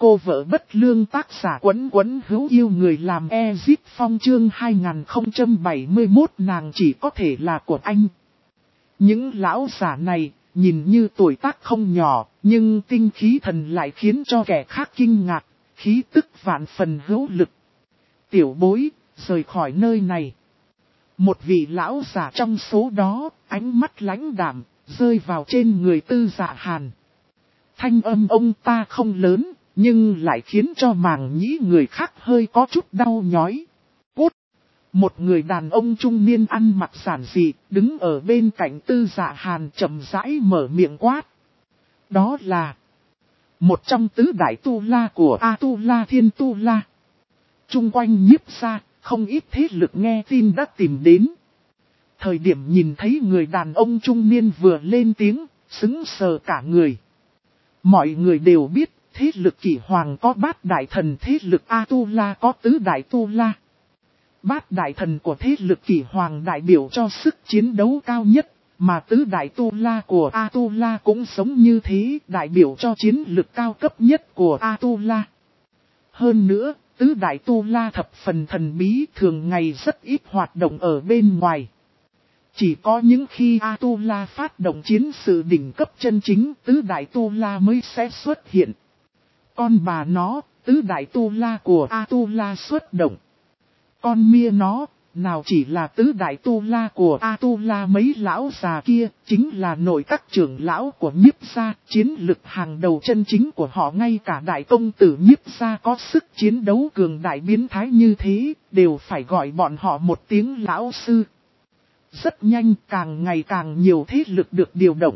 cô vợ bất lương, tác giả Quấn Quấn hữu yêu người làm Ezip Phong, chương 2071 nàng chỉ có thể là của anh. Những lão giả này, nhìn như tuổi tác không nhỏ, nhưng tinh khí thần lại khiến cho kẻ khác kinh ngạc, khí tức vạn phần hữu lực. Tiểu bối, rời khỏi nơi này. Một vị lão giả trong số đó, ánh mắt lãnh đạm, rơi vào trên người Tư Dạ Hàn. Thanh âm ông ta không lớn, nhưng lại khiến cho màng nhĩ người khác hơi có chút đau nhói. Cút! Một người đàn ông trung niên ăn mặc giản dị, đứng ở bên cạnh Tư Dạ Hàn chậm rãi mở miệng quát. Đó là một trong tứ đại tu la của A-tu-la Thiên Tu-la. Trung quanh Nhiếp gia, không ít thế lực nghe tin đã tìm đến. Thời điểm nhìn thấy người đàn ông trung niên vừa lên tiếng, sững sờ cả người. Mọi người đều biết, thế lực Kỷ Hoàng có bát đại thần, thế lực A-tu-la có tứ đại tu-la. Bát đại thần của thế lực Kỷ Hoàng đại biểu cho sức chiến đấu cao nhất, mà tứ đại tu-la của A-tu-la cũng giống như thế, đại biểu cho chiến lực cao cấp nhất của A-tu-la. Hơn nữa, tứ đại tu-la thập phần thần bí, thường ngày rất ít hoạt động ở bên ngoài. Chỉ có những khi A-tu-la phát động chiến sự đỉnh cấp chân chính, tứ đại tu-la mới sẽ xuất hiện. Con bà nó, tứ đại tu-la của A-tu-la xuất động. Con mia nó, nào chỉ là tứ đại tu-la của A-tu-la, mấy lão già kia, chính là nội các trưởng lão của Nhiếp gia, chiến lực hàng đầu chân chính của họ. Ngay cả đại công tử Nhiếp gia có sức chiến đấu cường đại biến thái như thế, đều phải gọi bọn họ một tiếng lão sư. Rất nhanh, càng ngày càng nhiều thế lực được điều động.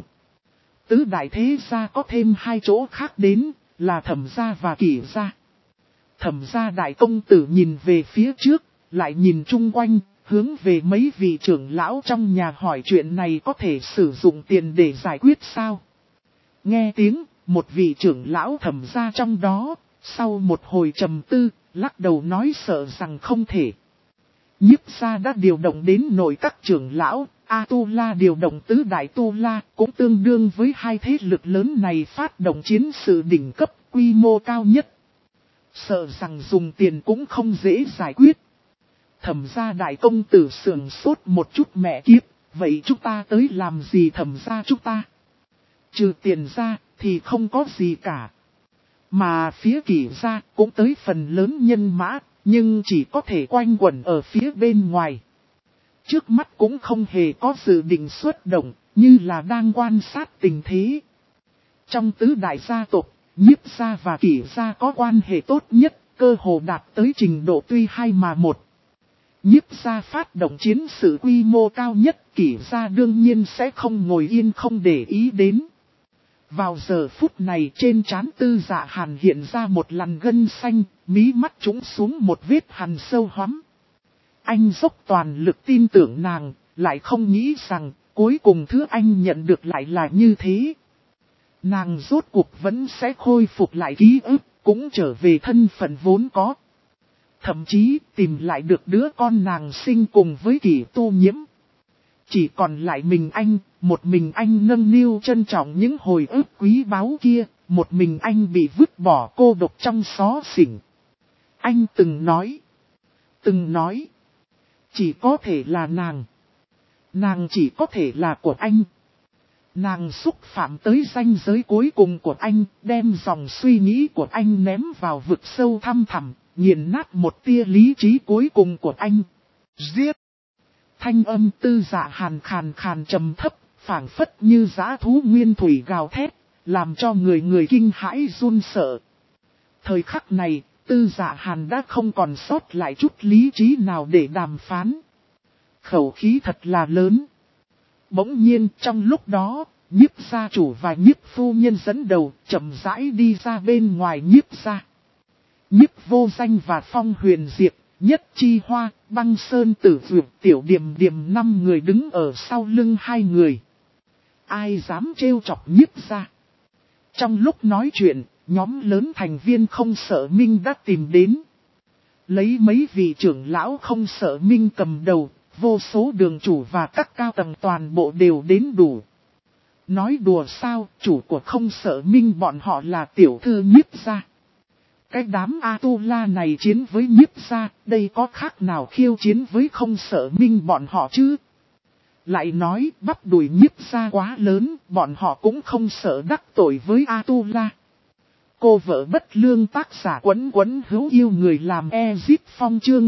Tứ đại thế gia có thêm hai chỗ khác đến, là Thẩm gia và Kỷ gia. Thẩm gia đại công tử nhìn về phía trước, lại nhìn chung quanh, hướng về mấy vị trưởng lão trong nhà hỏi chuyện này có thể sử dụng tiền để giải quyết sao. Nghe tiếng, một vị trưởng lão Thẩm gia trong đó, sau một hồi trầm tư, lắc đầu nói sợ rằng không thể. Nhiếp gia đã điều động đến nội các trưởng lão, A-tu-la điều động tứ đại tu-la, cũng tương đương với hai thế lực lớn này phát động chiến sự đỉnh cấp, quy mô cao nhất. Sợ rằng dùng tiền cũng không dễ giải quyết. Thẩm gia đại công tử sườn sốt một chút, mẹ kiếp, vậy chúng ta tới làm gì Thẩm gia chúng ta? Trừ tiền ra, thì không có gì cả. Mà phía Kỷ gia cũng tới phần lớn nhân mã, nhưng chỉ có thể quanh quẩn ở phía bên ngoài. Trước mắt cũng không hề có dự định xuất động, như là đang quan sát tình thế. Trong tứ đại gia tộc, Nhiếp gia và Kỷ gia có quan hệ tốt nhất, cơ hồ đạt tới trình độ tuy hai mà một. Nhiếp gia phát động chiến sự quy mô cao nhất, Kỷ gia đương nhiên sẽ không ngồi yên không để ý đến. Vào giờ phút này trên trán Tư Dạ Hàn hiện ra một lằn gân xanh, mí mắt trũng xuống một vết hằn sâu hoắm. Anh dốc toàn lực tin tưởng nàng, lại không nghĩ rằng cuối cùng thứ anh nhận được lại là như thế. Nàng rốt cuộc vẫn sẽ khôi phục lại ký ức, cũng trở về thân phận vốn có. Thậm chí tìm lại được đứa con nàng sinh cùng với Kỷ Tu Nhiễm. Chỉ còn lại mình anh, một mình anh nâng niu trân trọng những hồi ức quý báu kia, một mình anh bị vứt bỏ cô độc trong xó xỉnh. Anh từng nói, chỉ có thể là nàng chỉ có thể là của anh. Nàng xúc phạm tới ranh giới cuối cùng của anh, đem dòng suy nghĩ của anh ném vào vực sâu thăm thẳm, nghiền nát một tia lý trí cuối cùng của anh. Giết! Thanh âm Tư Dạ Hàn khàn khàn trầm thấp, phảng phất như dã thú nguyên thủy gào thét, làm cho người kinh hãi run sợ. Thời khắc này, Tư Dạ Hàn đã không còn sót lại chút lý trí nào để đàm phán. Khẩu khí thật là lớn. Bỗng nhiên trong lúc đó, Nhiếp gia chủ và Nhiếp phu nhân dẫn đầu chậm rãi đi ra bên ngoài Nhiếp gia. Nhiếp Vô Danh và Phong Huyền Diệp, Nhất Chi Hoa, Băng Sơn Tử Dược, Tiểu Điềm Điềm 5 người đứng ở sau lưng hai người. Ai dám trêu chọc Nhiếp gia? Trong lúc nói chuyện, nhóm lớn thành viên Không Sợ Minh đã tìm đến. Lấy mấy vị trưởng lão Không Sợ Minh cầm đầu, vô số đường chủ và các cao tầng toàn bộ đều đến đủ. Nói đùa sao, chủ của Không Sợ Minh bọn họ là tiểu thư Nhiếp gia. Cái đám A-tu-la này chiến với nhiếp gia, đây có khác nào khiêu chiến với không sợ minh bọn họ chứ? Lại nói bắp đùi nhiếp gia quá lớn, bọn họ cũng không sợ đắc tội với A-tu-la. Cô vợ bất lương tác giả Quấn Quấn hữu yêu người làm Ezip Phong chương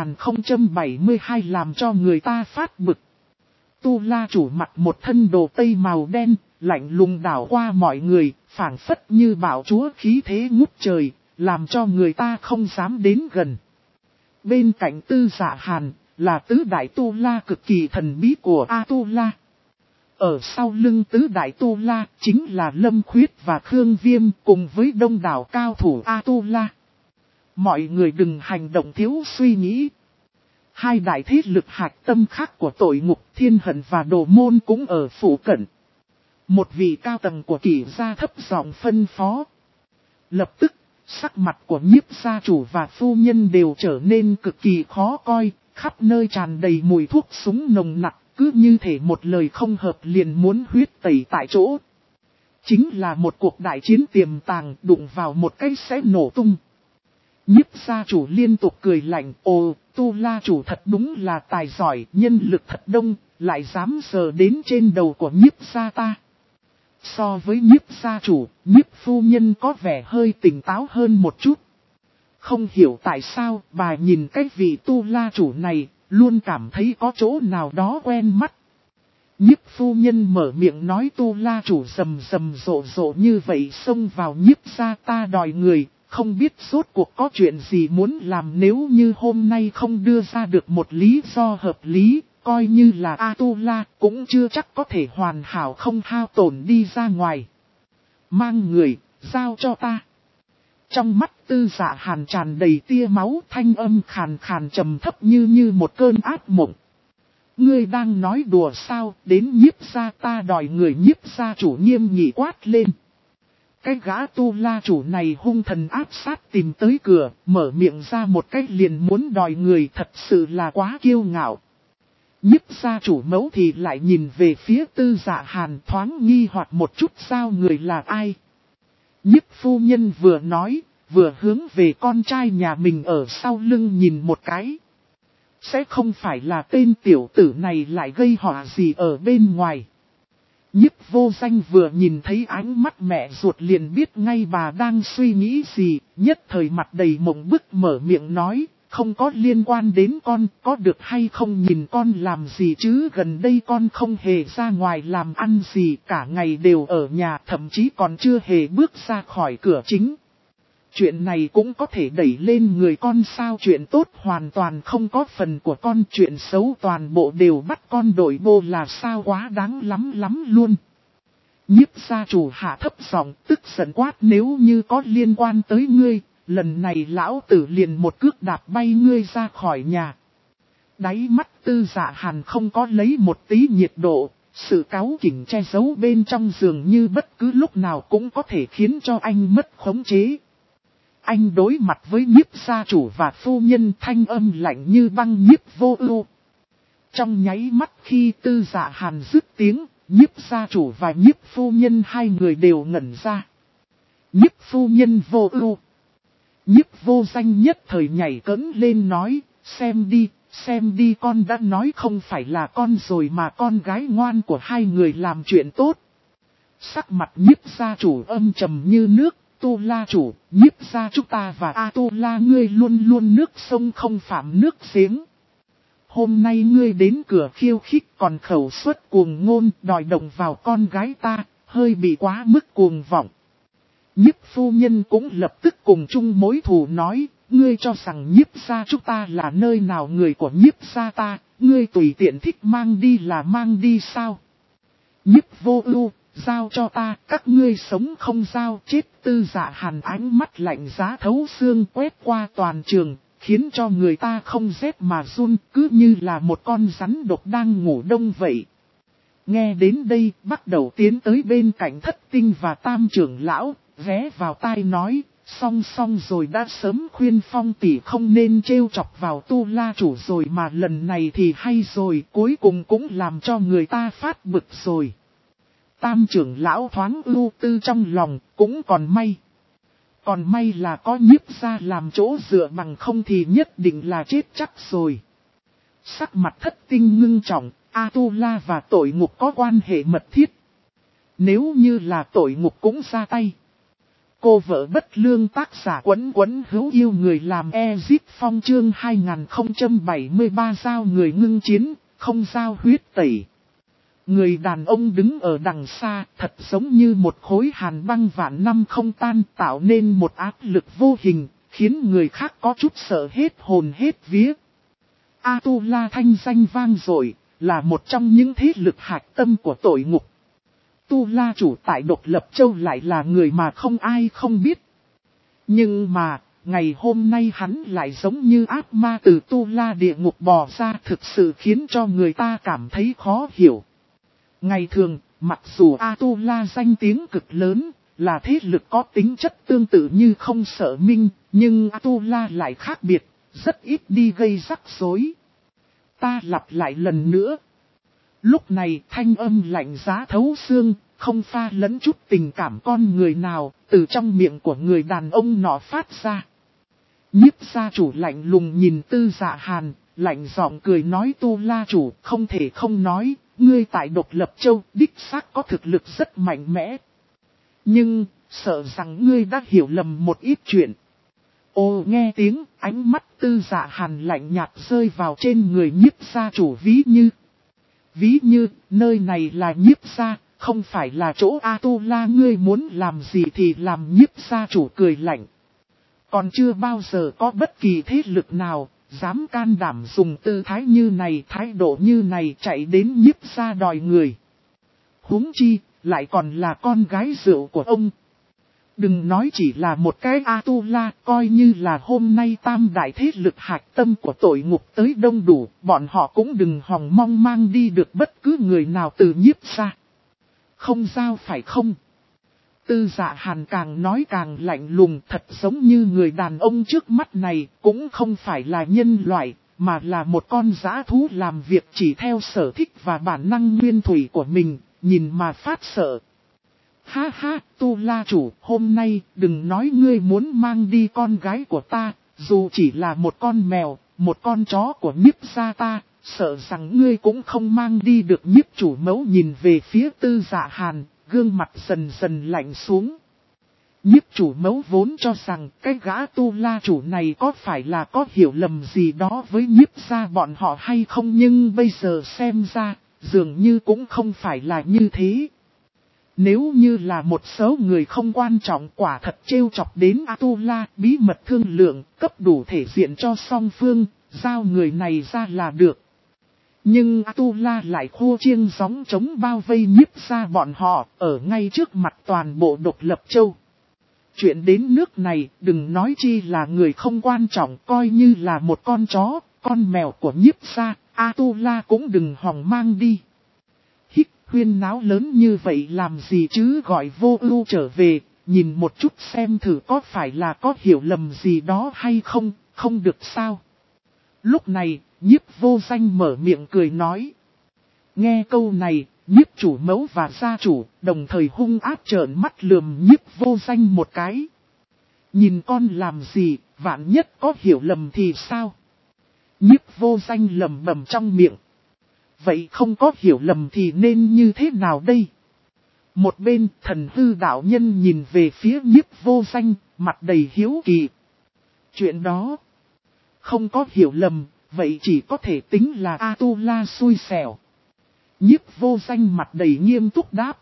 2072 làm cho người ta phát bực. Tu-la chủ mặc một thân đồ tây màu đen, lạnh lùng đảo qua mọi người, phảng phất như bảo chúa khí thế ngút trời, làm cho người ta không dám đến gần. Bên cạnh Tư Dạ Hàn, là tứ đại Tu-la cực kỳ thần bí của A-tu-la. Ở sau lưng tứ đại Tu-la chính là Lâm Khuyết và Khương Viêm cùng với đông đảo cao thủ A-tu-la. Mọi người đừng hành động thiếu suy nghĩ. Hai đại thế lực hạch tâm khác của tội ngục Thiên Hận và Đồ Môn cũng ở phụ cận. Một vị cao tầng của Kỷ gia thấp giọng phân phó. Lập tức, sắc mặt của nhiếp gia chủ và phu nhân đều trở nên cực kỳ khó coi, khắp nơi tràn đầy mùi thuốc súng nồng nặc, cứ như thể một lời không hợp liền muốn huyết tẩy tại chỗ. Chính là một cuộc đại chiến tiềm tàng, đụng vào một cái sẽ nổ tung. Nhiếp gia chủ liên tục cười lạnh, ồ, Tu-la chủ thật đúng là tài giỏi, nhân lực thật đông, lại dám sờ đến trên đầu của nhiếp gia ta. So với nhiếp gia chủ, nhiếp phu nhân có vẻ hơi tỉnh táo hơn một chút. Không hiểu tại sao bà nhìn cái vị Tu-la chủ này, luôn cảm thấy có chỗ nào đó quen mắt. Nhiếp phu nhân mở miệng nói Tu-la chủ rầm rầm rộ rộ như vậy xông vào nhiếp gia ta đòi người, không biết rốt cuộc có chuyện gì muốn làm nếu như hôm nay không đưa ra được một lý do hợp lý, coi như là A-tu-la cũng chưa chắc có thể hoàn hảo không hao tổn đi ra ngoài. Mang người, giao cho ta. Trong mắt Tư Dạ Hàn tràn đầy tia máu, thanh âm khàn khàn trầm thấp như một cơn ác mộng. Ngươi đang nói đùa sao, đến nhiếp gia ta đòi người, nhiếp gia chủ nghiêm nghị quát lên. Cái gã Tu-la chủ này hung thần áp sát tìm tới cửa, mở miệng ra một cách liền muốn đòi người, thật sự là quá kiêu ngạo. Nhiếp gia chủ mẫu thì lại nhìn về phía Tư Dạ Hàn thoáng nghi hoặc một chút, sao người là ai. Nhiếp phu nhân vừa nói, vừa hướng về con trai nhà mình ở sau lưng nhìn một cái. Sẽ không phải là tên tiểu tử này lại gây họa gì ở bên ngoài. Nhiếp vô danh vừa nhìn thấy ánh mắt mẹ ruột liền biết ngay bà đang suy nghĩ gì, nhất thời mặt đầy mộng bức mở miệng nói, không có liên quan đến con, có được hay không nhìn con làm gì chứ, gần đây con không hề ra ngoài làm ăn gì, cả ngày đều ở nhà, thậm chí còn chưa hề bước ra khỏi cửa chính. Chuyện này cũng có thể đẩy lên người con sao, chuyện tốt hoàn toàn không có phần của con, chuyện xấu toàn bộ đều bắt con đổi bô là sao, quá đáng lắm luôn. Nhiếp gia chủ hạ thấp giọng tức giận quát, nếu như có liên quan tới ngươi, lần này lão tử liền một cước đạp bay ngươi ra khỏi nhà. Đáy mắt Tư Dạ Hàn không có lấy một tí nhiệt độ, sự cáu kỉnh che giấu bên trong dường như bất cứ lúc nào cũng có thể khiến cho anh mất khống chế. Anh đối mặt với nhiếp gia chủ và phu nhân, thanh âm lạnh như băng, nhiếp vô ưu. Trong nháy mắt khi Tư Dạ Hàn dứt tiếng, nhiếp gia chủ và nhiếp phu nhân hai người đều ngẩn ra. Nhiếp phu nhân vô ưu. Nhiếp vô danh nhất thời nhảy cẫng lên nói, xem đi, con đã nói không phải là con rồi mà, con gái ngoan của hai người làm chuyện tốt. Sắc mặt nhiếp gia chủ âm trầm như nước. Tu-la chủ, nhiếp gia chúng ta và A-tu-la ngươi luôn luôn nước sông không phạm nước giếng. Hôm nay ngươi đến cửa khiêu khích còn khẩu suất cuồng ngôn, đòi động vào con gái ta, hơi bị quá mức cuồng vọng. Nhiếp phu nhân cũng lập tức cùng chung mối thù nói, ngươi cho rằng nhiếp gia chúng ta là nơi nào người của nhiếp gia ta, ngươi tùy tiện thích mang đi là mang đi sao? Nhiếp vô ưu. Giao cho ta, các ngươi sống không giao chết. Tư Dạ Hàn ánh mắt lạnh giá thấu xương quét qua toàn trường, khiến cho người ta không rét mà run, cứ như là một con rắn độc đang ngủ đông vậy. Nghe đến đây, bắt đầu tiến tới bên cạnh Thất Tinh và Tam trưởng lão, ghé vào tai nói, xong rồi, đã sớm khuyên Phong tỷ không nên trêu chọc vào Tu-la chủ rồi mà lần này thì hay rồi, cuối cùng cũng làm cho người ta phát bực rồi. Tam trưởng lão thoáng ưu tư trong lòng, cũng còn may. Còn may là có nhiếp gia làm chỗ dựa, bằng không thì nhất định là chết chắc rồi. Sắc mặt Thất Tinh ngưng trọng, Atula và tội ngục có quan hệ mật thiết. Nếu như là tội ngục cũng ra tay. Cô vợ bất lương, tác giả Quấn Quấn hữu yêu người làm Ezip Phong chương 2073 giao người ngưng chiến, không giao huyết tẩy. Người đàn ông đứng ở đằng xa, thật giống như một khối hàn băng vạn năm không tan, tạo nên một áp lực vô hình, khiến người khác có chút sợ hết hồn hết vía. Atula thanh danh vang dội, là một trong những thế lực hạch tâm của tội ngục. Tu La chủ tại Độc Lập Châu lại là người mà không ai không biết. Nhưng mà, ngày hôm nay hắn lại giống như ác ma từ Tu La địa ngục bò ra, thực sự khiến cho người ta cảm thấy khó hiểu. Ngày thường, mặc dù Atula danh tiếng cực lớn, là thế lực có tính chất tương tự như không sợ minh, nhưng Atula lại khác biệt, rất ít đi gây rắc rối. Ta lặp lại lần nữa. Lúc này thanh âm lạnh giá thấu xương, không pha lẫn chút tình cảm con người nào, từ trong miệng của người đàn ông nọ phát ra. Nhiếp gia chủ lạnh lùng nhìn Tư Dạ Hàn, lạnh giọng cười nói: Tu La chủ, không thể không nói, ngươi tại Độc Lập Châu đích xác có thực lực rất mạnh mẽ. Nhưng, sợ rằng ngươi đã hiểu lầm một ít chuyện. Ô, nghe tiếng, ánh mắt Tư Dạ Hàn lạnh nhạt rơi vào trên người nhiếp gia chủ. Ví như, nơi này là nhiếp gia, không phải là chỗ Atula, ngươi muốn làm gì thì làm. Nhiếp gia chủ cười lạnh. Còn chưa bao giờ có bất kỳ thế lực nào dám can đảm dùng tư thái như này, thái độ như này chạy đến nhiếp gia đòi người. Huống chi, lại còn là con gái rượu của ông. Đừng nói chỉ là một cái Atula, coi như là hôm nay tam đại thế lực hạch tâm của tội ngục tới đông đủ, bọn họ cũng đừng hòng mong mang đi được bất cứ người nào từ nhiếp gia. Không giao phải không? Tư Dạ Hàn càng nói càng lạnh lùng, thật giống như người đàn ông trước mắt này cũng không phải là nhân loại, mà là một con dã thú làm việc chỉ theo sở thích và bản năng nguyên thủy của mình, nhìn mà phát sợ. Ha ha, Tu La chủ, hôm nay đừng nói ngươi muốn mang đi con gái của ta, dù chỉ là một con mèo, một con chó của nhiếp gia ta, sợ rằng ngươi cũng không mang đi được. Nhiếp chủ mẫu nhìn về phía Tư Dạ Hàn, gương mặt dần dần lạnh xuống. Nhiếp chủ mẫu vốn cho rằng cái gã Tu La chủ này có phải là có hiểu lầm gì đó với nhiếp gia bọn họ hay không, nhưng bây giờ xem ra, dường như cũng không phải là như thế. Nếu như là một số người không quan trọng quả thật trêu chọc đến Atula, bí mật thương lượng, cấp đủ thể diện cho song phương, giao người này ra là được. Nhưng Atula lại khô chiêng gióng chống bao vây nhiếp gia bọn họ, ở ngay trước mặt toàn bộ Độc Lập Châu. Chuyện đến nước này, đừng nói chi là người không quan trọng, coi như là một con chó, con mèo của nhiếp gia, Atula cũng đừng hòng mang đi. Hích, huyên náo lớn như vậy làm gì chứ, gọi Vô Ưu trở về, nhìn một chút xem thử có phải là có hiểu lầm gì đó hay không, không được sao. Lúc này, Nhiếp Vô Danh mở miệng cười nói. Nghe câu này, nhiếp chủ mẫu và gia chủ đồng thời hung ác trợn mắt lườm Nhiếp Vô Danh một cái. Nhìn con làm gì, vạn nhất có hiểu lầm thì sao? Nhiếp Vô Danh lẩm bẩm trong miệng. Vậy không có hiểu lầm thì nên như thế nào đây? Một bên Thần Hư đạo nhân nhìn về phía Nhiếp Vô Danh, mặt đầy hiếu kỳ. Chuyện đó, không có hiểu lầm, vậy chỉ có thể tính là Atula xui xẻo. Nhiếp Vô Danh mặt đầy nghiêm túc đáp.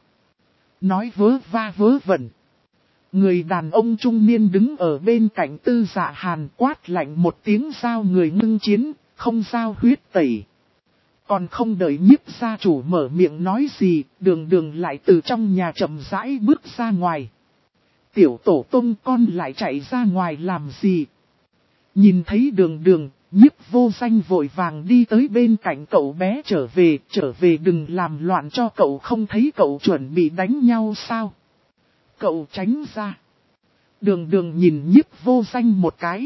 Nói vớ va vớ vẩn. Người đàn ông trung niên đứng ở bên cạnh Tư Dạ Hàn quát lạnh một tiếng, giao người ngưng chiến, không giao huyết tẩy. Còn không đợi nhiếp gia chủ mở miệng nói gì, đường đường lại từ trong nhà chậm rãi bước ra ngoài. Tiểu tổ tông, con lại chạy ra ngoài làm gì? Nhìn thấy đường đường, Nhiếp Vô Danh vội vàng đi tới bên cạnh cậu bé. Trở về đừng làm loạn cho cậu, không thấy cậu chuẩn bị đánh nhau sao? Cậu tránh ra. Đường đường nhìn Nhiếp Vô Danh một cái.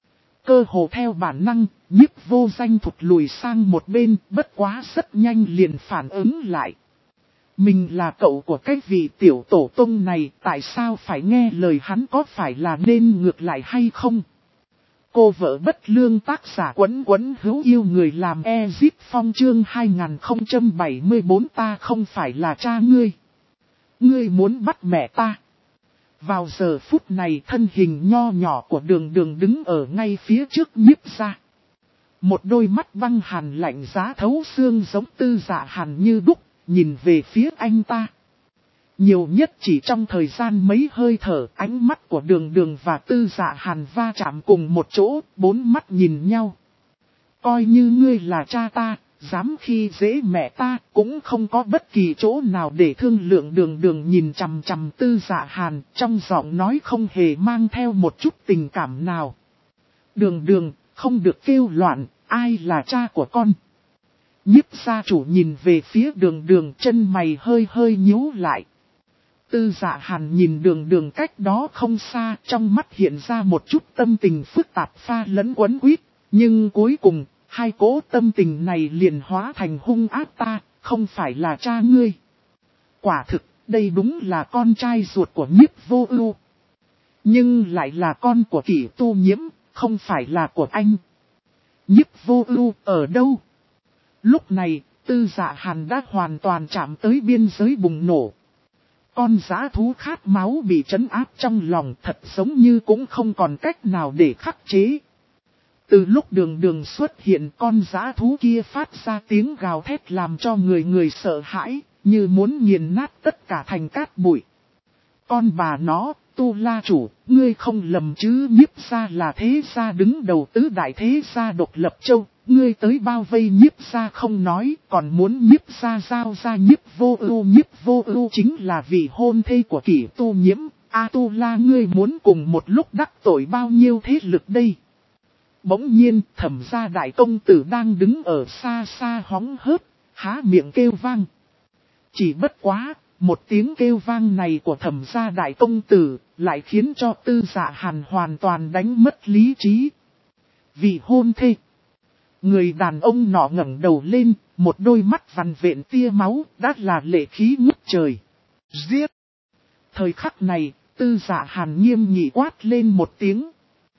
Cơ hồ theo bản năng, Nhiếp Vô Danh thụt lùi sang một bên, bất quá rất nhanh liền phản ứng lại. Mình là cậu của cái vị tiểu tổ tông này, tại sao phải nghe lời hắn, có phải là nên ngược lại hay không? Cô vợ bất lương tác giả Quấn Quấn hữu yêu người làm Ezip Phong chương 2074 ta không phải là cha ngươi. Ngươi muốn bắt mẹ ta. Vào giờ phút này thân hình nho nhỏ của Đường Đường đứng ở ngay phía trước Nhiếp Gia. Một đôi mắt băng hàn lạnh giá thấu xương giống Tư Dạ Hàn như đúc, nhìn về phía anh ta. Nhiều nhất chỉ trong thời gian mấy hơi thở, ánh mắt của Đường Đường và Tư Dạ Hàn va chạm cùng một chỗ, bốn mắt nhìn nhau. Coi như ngươi là cha ta, dám khi dễ mẹ ta, cũng không có bất kỳ chỗ nào để thương lượng. Đường Đường nhìn chằm chằm Tư Dạ Hàn, trong giọng nói không hề mang theo một chút tình cảm nào. Đường Đường, không được kêu loạn, ai là cha của con? Nhiếp gia chủ nhìn về phía Đường Đường, chân mày hơi hơi nhíu lại. Tư Dạ Hàn nhìn Đường Đường cách đó không xa, trong mắt hiện ra một chút tâm tình phức tạp pha lẫn quấn quýt, nhưng cuối cùng, hai cỗ tâm tình này liền hóa thành hung ác. Ta, không phải là cha ngươi. Quả thực, đây đúng là con trai ruột của Nhiếp Vô Ưu, nhưng lại là con của Kỷ Tu Nhiễm, không phải là của anh. Nhiếp Vô Ưu ở đâu? Lúc này, Tư Dạ Hàn đã hoàn toàn chạm tới biên giới bùng nổ. Con dã thú khát máu bị trấn áp trong lòng, thật giống như cũng không còn cách nào để khắc chế. Từ lúc Đường Đường xuất hiện, con dã thú kia phát ra tiếng gào thét làm cho người sợ hãi, như muốn nghiền nát tất cả thành cát bụi. Con bà nó, Tu La chủ, ngươi không lầm chứ? Nhiếp gia là thế gia đứng đầu tứ đại thế gia độc lập châu, ngươi tới bao vây Nhiếp gia không nói, còn muốn Nhiếp gia giao ra Nhiếp Vô Ưu. Nhiếp Vô Ưu chính là vị hôn thê của Kỷ Tu Nhiễm. Tu La, ngươi muốn cùng một lúc đắc tội bao nhiêu thế lực đây? Bỗng nhiên, Thẩm gia đại công tử đang đứng ở xa xa hóng hớt, há miệng kêu vang. Chỉ bất quá, một tiếng kêu vang này của Thẩm gia đại công tử, lại khiến cho Tư Dạ Hàn hoàn toàn đánh mất lý trí. Vị hôn thê. Người đàn ông nọ ngẩng đầu lên, một đôi mắt vằn vện tia máu, đã là lệ khí ngút trời. Giết! Thời khắc này, Tư Dạ Hàn nghiêm nghị quát lên một tiếng.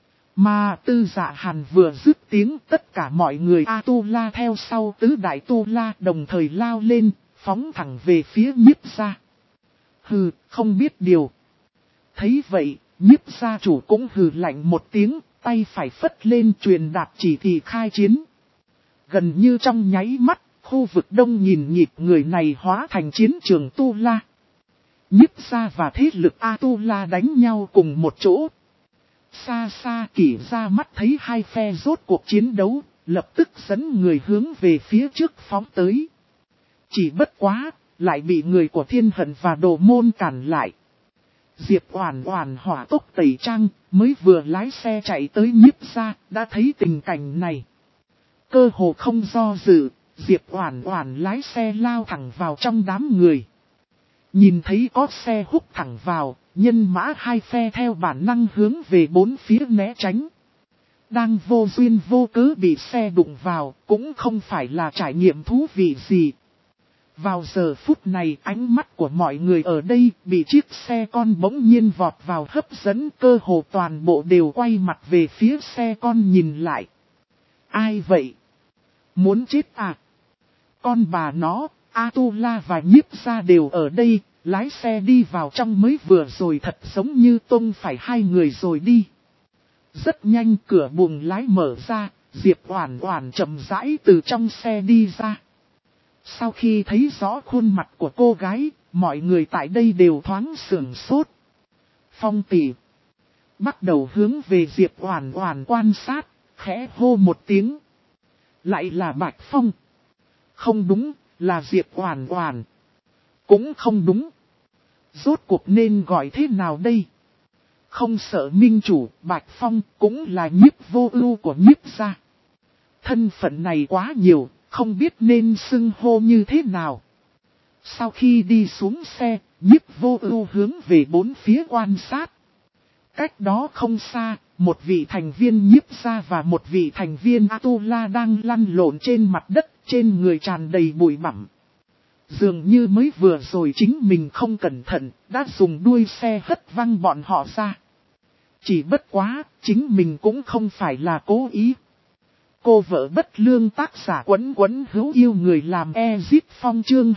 Mà Tư Dạ Hàn vừa dứt tiếng, tất cả mọi người Tu La theo sau tứ đại Tu La đồng thời lao lên, phóng thẳng về phía Nhiếp gia. Hừ, không biết điều. Thấy vậy, Nhiếp gia chủ cũng hừ lạnh một tiếng, tay phải phất lên truyền đạt chỉ thị khai chiến. Gần như trong nháy mắt, khu vực đông nghìn nghịt người này hóa thành chiến trường Tu La. Nhiếp gia và thế lực Tu La đánh nhau cùng một chỗ. Xa xa Kỷ gia mắt thấy hai phe rốt cuộc chiến đấu, lập tức dẫn người hướng về phía trước phóng tới. Chỉ bất quá, lại bị người của Thiên Hận và Đồ Môn cản lại. Diệp Oản Oản hỏa tốc tẩy trang, mới vừa lái xe chạy tới Nhiếp gia, đã thấy tình cảnh này. Cơ hồ không do dự, Diệp Oản Oản lái xe lao thẳng vào trong đám người. Nhìn thấy có xe húc thẳng vào, nhân mã hai phe theo bản năng hướng về bốn phía né tránh. Đang vô duyên vô cớ bị xe đụng vào, cũng không phải là trải nghiệm thú vị gì. Vào giờ phút này, ánh mắt của mọi người ở đây bị chiếc xe con bỗng nhiên vọt vào hấp dẫn, cơ hồ toàn bộ đều quay mặt về phía xe con nhìn lại. Ai vậy? Muốn chết à? Con bà nó, Tu La và Nhiếp gia đều ở đây, lái xe đi vào trong mới vừa rồi thật giống như tông phải hai người rồi đi. Rất nhanh cửa buồng lái mở ra, Diệp Oản Oản chậm rãi từ trong xe đi ra. Sau khi thấy rõ khuôn mặt của cô gái, mọi người tại đây đều thoáng sửng sốt. Phong tỷ bắt đầu hướng về Diệp Oản Oản quan sát, khẽ hô một tiếng. Lại là Bạch Phong. Không đúng, là Diệp Oản Oản. Cũng không đúng. Rốt cuộc nên gọi thế nào đây? Không sợ minh chủ, Bạch Phong cũng là Nhiếp Vô Ưu của Nhiếp gia. Thân phận này quá nhiều, không biết nên xưng hô như thế nào. Sau khi đi xuống xe, Nhiếp Vô Ưu hướng về bốn phía quan sát. Cách đó không xa, một vị thành viên Nhiếp gia và một vị thành viên Tu La đang lăn lộn trên mặt đất, trên người tràn đầy bụi bặm. Dường như mới vừa rồi chính mình không cẩn thận, đã dùng đuôi xe hất văng bọn họ ra. Chỉ bất quá, chính mình cũng không phải là cố ý. Cô vợ bất lương tác giả Quấn Quấn hữu yêu người làm Ezip Phong chương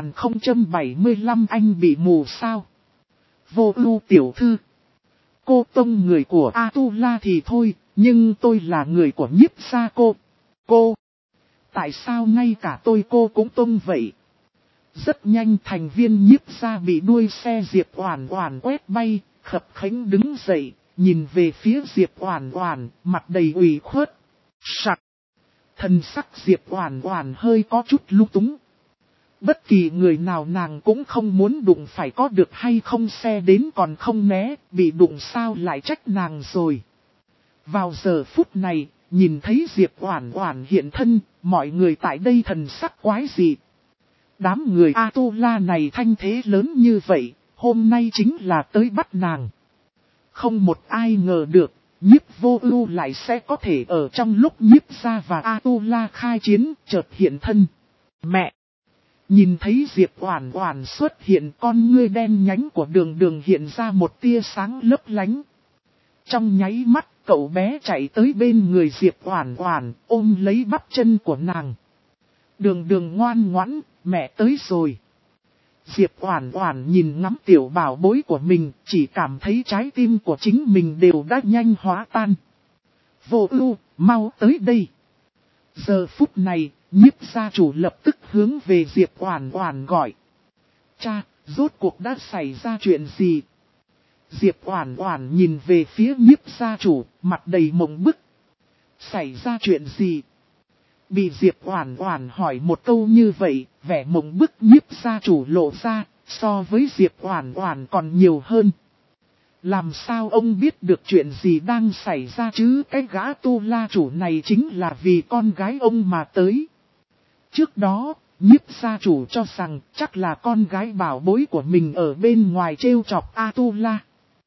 2075 anh bị mù sao. Vô ưu tiểu thư. Cô tông người của Atula thì thôi, nhưng tôi là người của nhiếp gia cô. Tại sao ngay cả tôi cô cũng tông vậy? Rất nhanh thành viên nhiếp gia bị đuôi xe Diệp Oản Oản quét bay, Khập Khánh đứng dậy, nhìn về phía Diệp Oản Oản, mặt đầy ủy khuất. Sặc. Thần sắc Diệp Oản Oản hơi có chút lung túng. Bất kỳ người nào nàng cũng không muốn đụng phải, có được hay không xe đến còn không né, bị đụng sao lại trách nàng rồi. Vào giờ phút này, nhìn thấy Diệp Oản Oản hiện thân, mọi người tại đây thần sắc quái dị. Đám người Atula này thanh thế lớn như vậy, hôm nay chính là tới bắt nàng. Không một ai ngờ được, nhiếp vô ưu lại sẽ có thể ở trong lúc nhiếp gia và Atula khai chiến, chợt hiện thân. Mẹ! Nhìn thấy Diệp Oản Oản xuất hiện, con ngươi đen nhánh của Đường Đường hiện ra một tia sáng lấp lánh. Trong nháy mắt, cậu bé chạy tới bên người Diệp Oản Oản, ôm lấy bắp chân của nàng. Đường Đường ngoan ngoãn, mẹ tới rồi. Diệp Oản Oản nhìn ngắm tiểu bảo bối của mình, chỉ cảm thấy trái tim của chính mình đều đã nhanh hóa tan. Vô ưu, mau tới đây. Giờ phút này, nhiếp gia chủ lập tức hướng về Diệp Oản Oản gọi. Cha, rốt cuộc đã xảy ra chuyện gì? Diệp Oản Oản nhìn về phía nhiếp gia chủ, mặt đầy mộng bức. Xảy ra chuyện gì? Bị Diệp Oản Oản hỏi một câu như vậy, vẻ mộng bức nhiếp gia chủ lộ ra, so với Diệp Oản Oản còn nhiều hơn. Làm sao ông biết được chuyện gì đang xảy ra chứ? Cái gã tu la chủ này chính là vì con gái ông mà tới. Trước đó, nhiếp gia chủ cho rằng chắc là con gái bảo bối của mình ở bên ngoài trêu chọc Atula.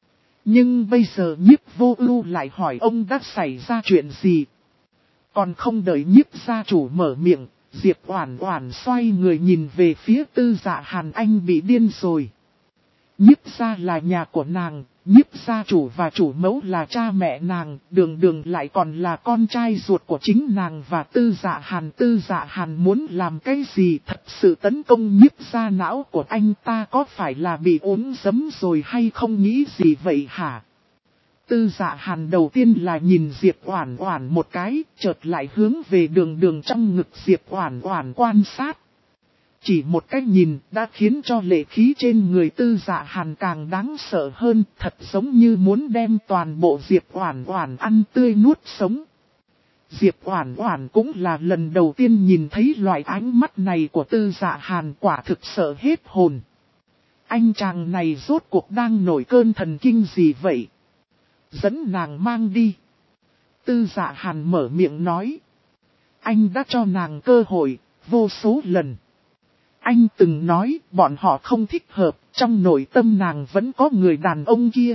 Nhưng bây giờ nhiếp vô ưu lại hỏi ông đã xảy ra chuyện gì. Còn không đợi nhiếp gia chủ mở miệng, Diệp Oản Oản xoay người nhìn về phía Tư Dạ Hàn, anh bị điên rồi. Nhiếp gia là nhà của nàng, nhiếp gia chủ và chủ mẫu là cha mẹ nàng, Đường Đường lại còn là con trai ruột của chính nàng và Tư Dạ Hàn. Tư Dạ Hàn muốn làm cái gì thật sự tấn công nhiếp gia, não của anh ta có phải là bị uống giấm rồi hay không, nghĩ gì vậy hả? Tư Dạ Hàn đầu tiên là nhìn Diệp Oản Oản một cái, chợt lại hướng về Đường Đường trong ngực Diệp Oản Oản quan sát. Chỉ một cách nhìn đã khiến cho lệ khí trên người Tư Dạ Hàn càng đáng sợ hơn, thật giống như muốn đem toàn bộ Diệp Oản Oản ăn tươi nuốt sống. Diệp Oản Oản cũng là lần đầu tiên nhìn thấy loại ánh mắt này của Tư Dạ Hàn, quả thực sợ hết hồn. Anh chàng này rốt cuộc đang nổi cơn thần kinh gì vậy? Dẫn nàng mang đi. Tư Dạ Hàn mở miệng nói. Anh đã cho nàng cơ hội, vô số lần. Anh từng nói bọn họ không thích hợp, trong nội tâm nàng vẫn có người đàn ông kia.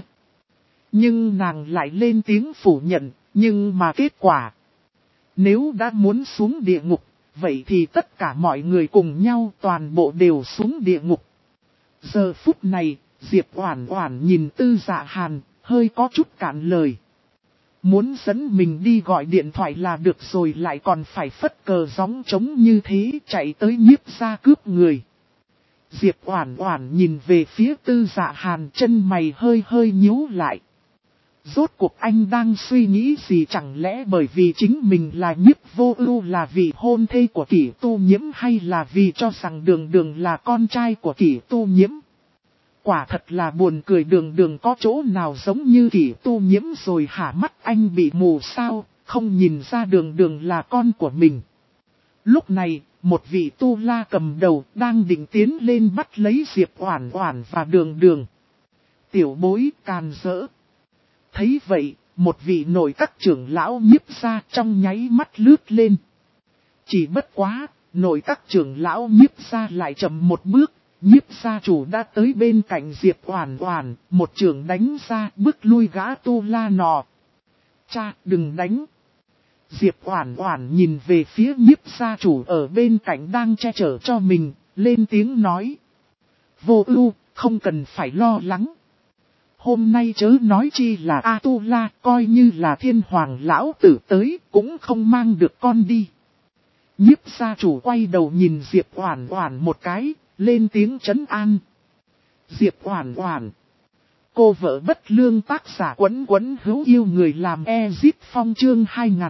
Nhưng nàng lại lên tiếng phủ nhận, nhưng mà kết quả. Nếu đã muốn xuống địa ngục, vậy thì tất cả mọi người cùng nhau toàn bộ đều xuống địa ngục. Giờ phút này, Diệp Oản Oản nhìn Tư Dạ Hàn, hơi có chút cạn lời. Muốn dẫn mình đi gọi điện thoại là được rồi, lại còn phải phất cờ gióng trống như thế, chạy tới nhiếp gia cướp người. Diệp Oản Oản nhìn về phía Tư Dạ Hàn, chân mày hơi hơi nhíu lại. Rốt cuộc anh đang suy nghĩ gì, chẳng lẽ bởi vì chính mình là nhiếp vô ưu, là vị hôn thê của Kỷ Tu Nhiễm, hay là vì cho rằng Đường Đường là con trai của Kỷ Tu Nhiễm? Quả thật là buồn cười, Đường Đường có chỗ nào giống như Kỷ Tu Nhiễm rồi hả? Mắt anh bị mù sao, không nhìn ra Đường Đường là con của mình. Lúc này, một vị tu la cầm đầu đang định tiến lên bắt lấy Diệp Oản Oản và Đường Đường. Tiểu bối càn rỡ. Thấy vậy, một vị nội các trưởng lão nhiếp gia trong nháy mắt lướt lên. Chỉ bất quá, nội các trưởng lão nhiếp gia lại chậm một bước. Nhiếp gia chủ đã tới bên cạnh Diệp Oản Oản, một chưởng đánh ra, bước lui gã tu la nọ. Cha, đừng đánh. Diệp Oản Oản nhìn về phía nhiếp gia chủ ở bên cạnh đang che chở cho mình, lên tiếng nói. Vô Ưu, không cần phải lo lắng. Hôm nay chớ nói chi là Atula, coi như là thiên hoàng lão tử tới, cũng không mang được con đi. Nhiếp gia chủ quay đầu nhìn Diệp Oản Oản một cái, lên tiếng trấn an. Diệp Oản Oản, cô vợ bất lương tác giả Quấn Quấn hữu yêu người làm Ezip Phong chương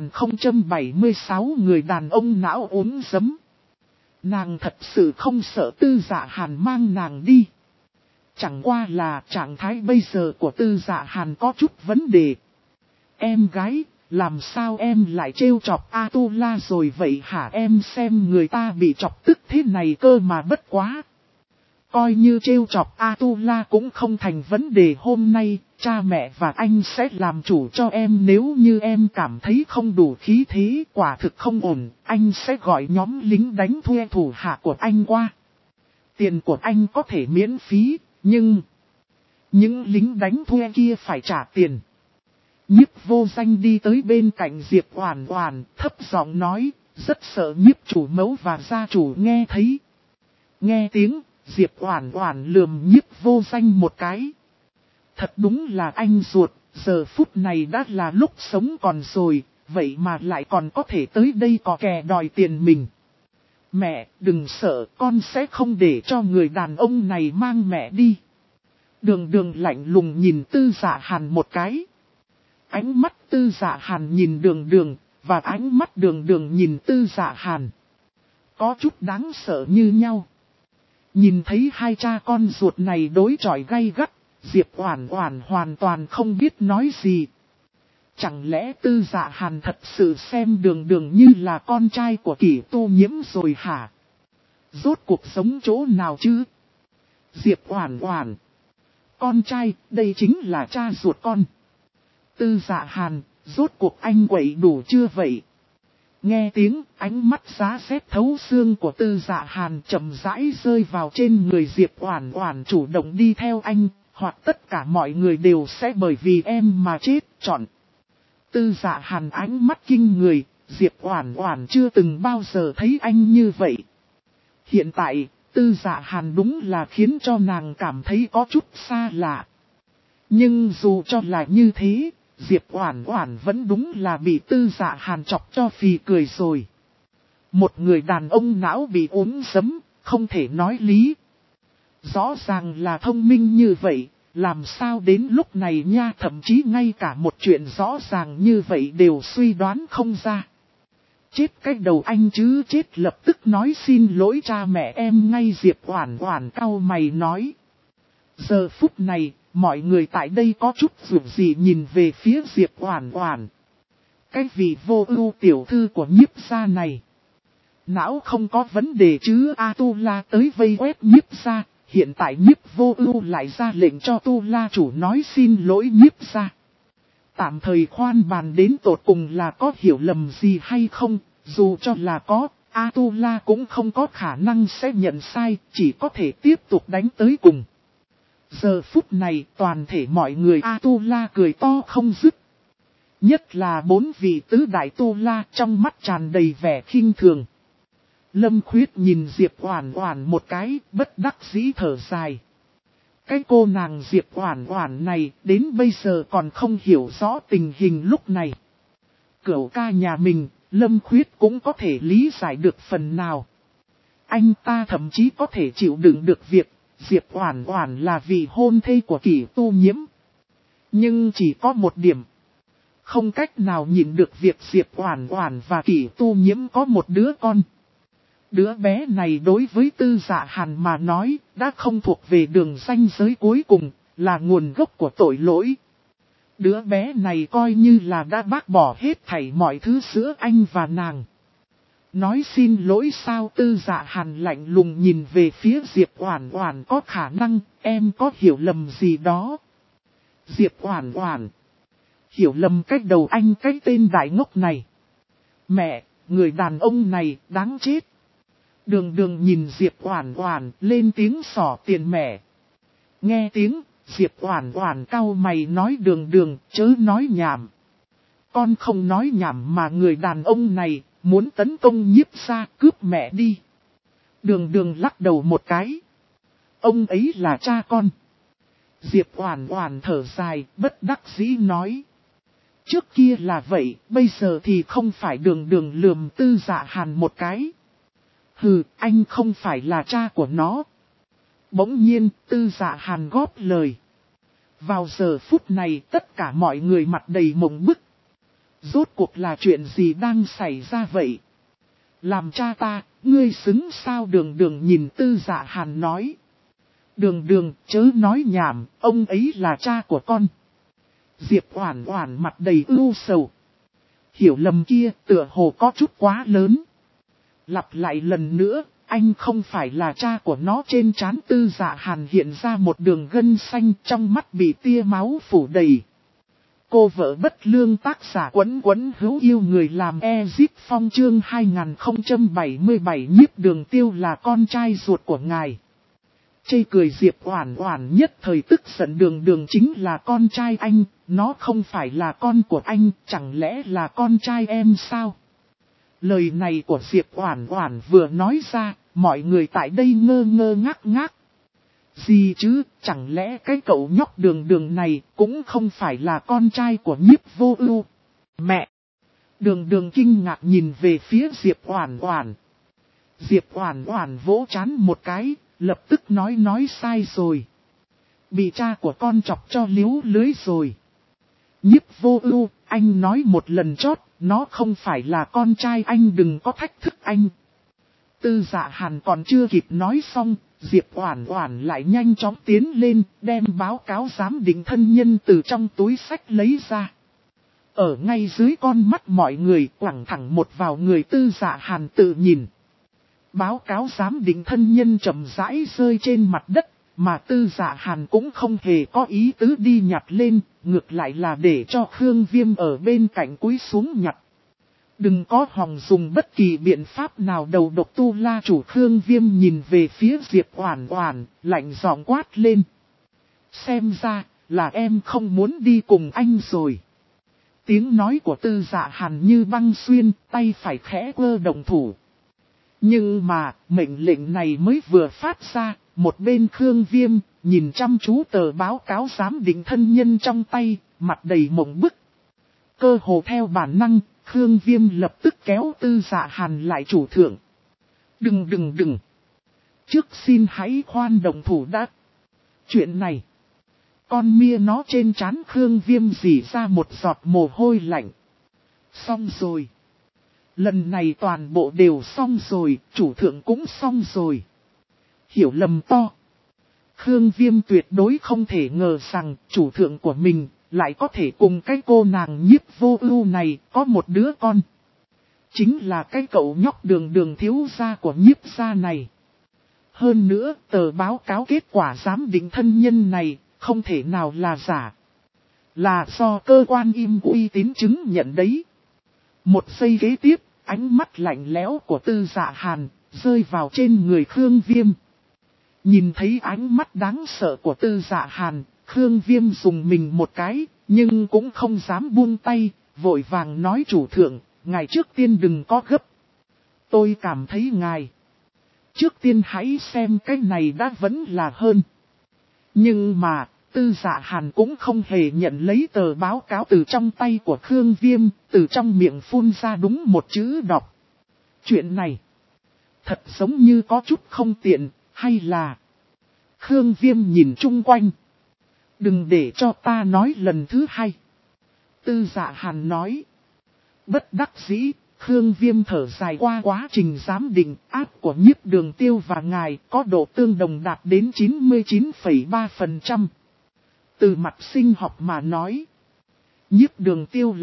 2076 người đàn ông não uống giấm. Nàng thật sự không sợ Tư Dạ Hàn mang nàng đi. Chẳng qua là trạng thái bây giờ của Tư Dạ Hàn có chút vấn đề. Em gái, làm sao em lại trêu chọc Atula rồi vậy hả? Em xem người ta bị chọc tức thế này cơ mà bất quá. Coi như trêu chọc Atula cũng không thành vấn đề. Hôm nay, cha mẹ và anh sẽ làm chủ cho em. Nếu như em cảm thấy không đủ khí thế, quả thực không ổn, anh sẽ gọi nhóm lính đánh thuê thủ hạ của anh qua. Tiền của anh có thể miễn phí, nhưng những lính đánh thuê kia phải trả tiền. Nhiếp Vô Danh đi tới bên cạnh Diệp Oản Oản, thấp giọng nói, rất sợ nhiếp chủ mẫu và gia chủ nghe thấy. Nghe tiếng, Diệp Oản Oản lườm Nhiếp Vô Danh một cái. Thật đúng là anh ruột, giờ phút này đã là lúc sống còn rồi, vậy mà lại còn có thể tới đây cò kè đòi tiền mình. Mẹ, đừng sợ, con sẽ không để cho người đàn ông này mang mẹ đi. Đường Đường lạnh lùng nhìn Tư Dạ Hàn một cái. Ánh mắt Tư Dạ Hàn nhìn Đường Đường, và ánh mắt Đường Đường nhìn Tư Dạ Hàn. Có chút đáng sợ như nhau. Nhìn thấy hai cha con ruột này đối chọi gay gắt, Diệp Oản Oản hoàn toàn không biết nói gì. Chẳng lẽ Tư Dạ Hàn thật sự xem Đường Đường như là con trai của Kỷ Tu Nhiễm rồi hả? Rốt cuộc sống chỗ nào chứ? Diệp Oản Oản, con trai, đây chính là cha ruột con. Tư Dạ Hàn, rốt cuộc anh quậy đủ chưa vậy? Nghe tiếng, ánh mắt giá rét thấu xương của Tư Dạ Hàn chậm rãi rơi vào trên người Diệp Oản Oản, chủ động đi theo anh, hoặc tất cả mọi người đều sẽ bởi vì em mà chết, chọn. Tư Dạ Hàn ánh mắt kinh người, Diệp Oản Oản chưa từng bao giờ thấy anh như vậy. Hiện tại, Tư Dạ Hàn đúng là khiến cho nàng cảm thấy có chút xa lạ. Nhưng dù cho là như thế, Diệp Oản Oản vẫn đúng là bị Tư Dạ Hàn chọc cho phì cười rồi. Một người đàn ông não bị uống giấm, không thể nói lý. Rõ ràng là thông minh như vậy, làm sao đến lúc này nha, thậm chí ngay cả một chuyện rõ ràng như vậy đều suy đoán không ra. Chết cái đầu anh chứ chết, lập tức nói xin lỗi cha mẹ em ngay. Diệp Oản Oản cau mày nói. Giờ phút này, mọi người tại đây có chút dù gì nhìn về phía Diệp Oản Oản. Cái vị Vô Ưu tiểu thư của Nhiếp gia này, não không có vấn đề chứ? Atula tới vây quét Nhiếp gia, hiện tại Nhiếp Vô Ưu lại ra lệnh cho Tu La chủ nói xin lỗi Nhiếp gia. Tạm thời khoan bàn đến tột cùng là có hiểu lầm gì hay không, dù cho là có, Atula cũng không có khả năng sẽ nhận sai, chỉ có thể tiếp tục đánh tới cùng. Giờ phút này toàn thể mọi người Atula cười to không dứt. Nhất là bốn vị tứ đại Tu La trong mắt tràn đầy vẻ khinh thường. Lâm Khuyết nhìn Diệp Oản Oản một cái, bất đắc dĩ thở dài. Cái cô nàng Diệp Oản Oản này đến bây giờ còn không hiểu rõ tình hình lúc này. Cửu ca nhà mình, Lâm Khuyết cũng có thể lý giải được phần nào. Anh ta thậm chí có thể chịu đựng được việc Diệp Oản Oản là vị hôn thê của Kỷ Tu Nhiễm. Nhưng chỉ có một điểm. Không cách nào nhịn được việc Diệp Oản Oản và Kỷ Tu Nhiễm có một đứa con. Đứa bé này đối với Tư Dạ Hàn mà nói đã không thuộc về đường ranh giới cuối cùng, là nguồn gốc của tội lỗi. Đứa bé này coi như là đã bác bỏ hết thảy mọi thứ giữa anh và nàng. Nói xin lỗi sao? Tư Dạ Hàn lạnh lùng nhìn về phía Diệp Oản Oản, có khả năng em có hiểu lầm gì đó. Diệp Oản Oản, hiểu lầm cách đầu anh cái tên đại ngốc này. Mẹ, người đàn ông này đáng chết. Đường Đường nhìn Diệp Oản Oản lên tiếng xỏ tiền mẹ. Nghe tiếng, Diệp Oản Oản cau mày nói Đường Đường chớ nói nhảm. Con không nói nhảm mà người đàn ông này muốn tấn công Nhiếp gia cướp mẹ đi. Đường Đường lắc đầu một cái. Ông ấy là cha con. Diệp Oản Oản thở dài, bất đắc dĩ nói. Trước kia là vậy, bây giờ thì không phải. Đường Đường lườm Tư Dạ Hàn một cái. Hừ, anh không phải là cha của nó. Bỗng nhiên, Tư Dạ Hàn góp lời. Vào giờ phút này, tất cả mọi người mặt đầy mộng bức. Rốt cuộc là chuyện gì đang xảy ra vậy? Làm cha ta, ngươi xứng sao? Đường Đường nhìn Tư Dạ Hàn nói. Đường Đường, chớ nói nhảm, ông ấy là cha của con. Diệp Oản Oản mặt đầy ưu sầu. Hiểu lầm kia tựa hồ có chút quá lớn. Lặp lại lần nữa, anh không phải là cha của nó. Trên trán Tư Dạ Hàn hiện ra một đường gân xanh, trong mắt bị tia máu phủ đầy. Cô vợ bất lương, tác giả Quấn Quấn hữu yêu, người làm Ezip Phong, chương 2077. Nhiếp Đường Tiêu là con trai ruột của ngài. Chê cười Diệp Oản Oản nhất thời tức giận. Đường Đường chính là con trai anh, nó không phải là con của anh, chẳng lẽ là con trai em sao? Lời này của Diệp Oản Oản vừa nói ra, mọi người tại đây ngơ ngơ ngác ngác. Gì chứ, chẳng lẽ cái cậu nhóc Đường Đường này cũng không phải là con trai của Nhiếp Vô Ưu? Mẹ! Đường Đường kinh ngạc nhìn về phía Diệp Oản Oản. Diệp Oản Oản vỗ trán một cái, lập tức nói sai rồi. Bị cha của con chọc cho liếu lưới rồi. Nhiếp Vô Ưu, anh nói một lần chót, nó không phải là con trai anh, đừng có thách thức anh. Tư Dạ Hàn còn chưa kịp nói xong, Diệp Oản Oản lại nhanh chóng tiến lên, đem báo cáo giám định thân nhân từ trong túi xách lấy ra. Ở ngay dưới con mắt mọi người, quẳng thẳng một vào người Tư Dạ Hàn tự nhìn. Báo cáo giám định thân nhân chậm rãi rơi trên mặt đất, mà Tư Dạ Hàn cũng không hề có ý tứ đi nhặt lên, ngược lại là để cho Khương Viêm ở bên cạnh cúi xuống nhặt. Đừng có hòng dùng bất kỳ biện pháp nào đầu độc Tu La chủ. Khương Viêm nhìn về phía Diệp Oản Oản, lạnh giọng quát lên. Xem ra, là em không muốn đi cùng anh rồi. Tiếng nói của Tư Dạ Hàn như băng xuyên, tay phải khẽ quơ động thủ. Nhưng mà, mệnh lệnh này mới vừa phát ra, một bên Khương Viêm, nhìn chăm chú tờ báo cáo giám định thân nhân trong tay, mặt đầy mộng bức. Cơ hồ theo bản năng, Khương Viêm lập tức kéo Tư Dạ Hàn lại. Chủ thượng. Đừng. Trước xin hãy khoan động thủ đã. Chuyện này. Con mia nó trên trán Khương Viêm rỉ ra một giọt mồ hôi lạnh. Xong rồi. Lần này toàn bộ đều xong rồi, chủ thượng cũng xong rồi. Hiểu lầm to. Khương Viêm tuyệt đối không thể ngờ rằng chủ thượng của mình lại có thể cùng cái cô nàng Nhiếp Vô Ưu này có một đứa con. Chính là cái cậu nhóc Đường Đường thiếu gia của Nhiếp gia này. Hơn nữa, tờ báo cáo kết quả giám định thân nhân này không thể nào là giả. Là do cơ quan im uy tín chứng nhận đấy. Một giây kế tiếp, ánh mắt lạnh lẽo của Tư Dạ Hàn rơi vào trên người Khương Viêm. Nhìn thấy ánh mắt đáng sợ của Tư Dạ Hàn, Khương Viêm dùng mình một cái, nhưng cũng không dám buông tay, vội vàng nói chủ thượng, ngài trước tiên đừng có gấp. Tôi cảm thấy ngài trước tiên hãy xem cái này đã vẫn là hơn. Nhưng mà, Tư Dạ Hàn cũng không hề nhận lấy tờ báo cáo từ trong tay của Khương Viêm, từ trong miệng phun ra đúng một chữ đọc. Chuyện này, thật giống như có chút không tiện, hay là... Khương Viêm nhìn chung quanh. Đừng để cho ta nói lần thứ hai. Tư Dạ Hàn nói. Bất đắc dĩ, Khương Viêm thở dài qua quá trình giám định áp của Nhiếp Đường Tiêu và ngài có độ tương đồng đạt đến 99,3%. Từ mặt sinh học mà nói, Nhiếp Đường Tiêu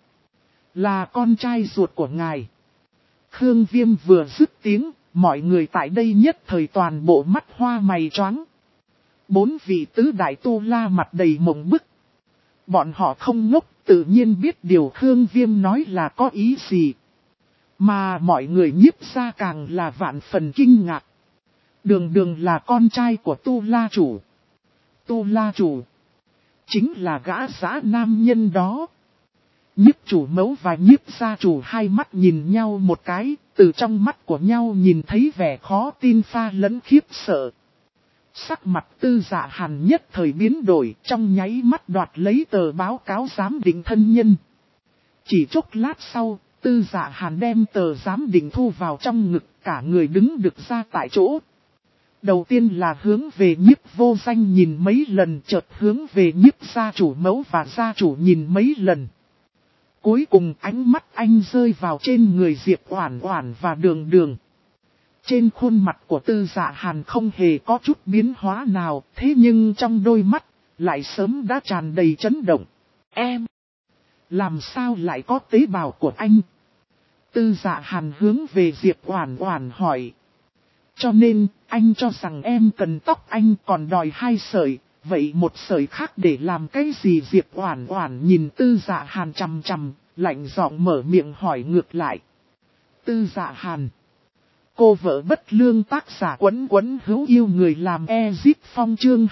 là con trai ruột của ngài. Khương Viêm vừa dứt tiếng, mọi người tại đây nhất thời toàn bộ mắt hoa mày choáng. 4 vị tứ đại Tu La mặt đầy mộng bức. Bọn họ không ngốc, tự nhiên biết điều Khương Viêm nói là có ý gì. Mà mọi người Nhiếp gia càng là vạn phần kinh ngạc. Đường Đường là con trai của Tu La chủ. Tu La chủ chính là gã dã nam nhân đó. Nhiếp chủ mẫu và nhiếp gia chủ hai mắt nhìn nhau một cái, từ trong mắt của nhau nhìn thấy vẻ khó tin pha lẫn khiếp sợ. Sắc mặt Tư Dạ Hàn nhất thời biến đổi, trong nháy mắt đoạt lấy tờ báo cáo giám định thân nhân. Chỉ chốc lát sau, Tư Dạ Hàn đem tờ giám định thu vào trong ngực, cả người đứng được ra tại chỗ. Đầu tiên là hướng về nhiếp vô danh nhìn mấy lần, chợt hướng về nhiếp gia chủ mẫu và gia chủ nhìn mấy lần. Cuối cùng ánh mắt anh rơi vào trên người Diệp Oản Oản và Đường Đường. Trên khuôn mặt của Tư Dạ Hàn không hề có chút biến hóa nào, thế nhưng trong đôi mắt, lại sớm đã tràn đầy chấn động. Em, làm sao lại có tế bào của anh? Tư Dạ Hàn hướng về Diệp Oản Oản hỏi. Cho nên, anh cho rằng em cần tóc anh còn đòi 2 sợi, vậy một sợi khác để làm cái gì? Diệp Oản Oản nhìn Tư Dạ Hàn chằm chằm, lạnh giọng mở miệng hỏi ngược lại. Tư Dạ Hàn, cô vợ bất lương tác giả Quấn Quấn hữu yêu người làm Ezip Phong chương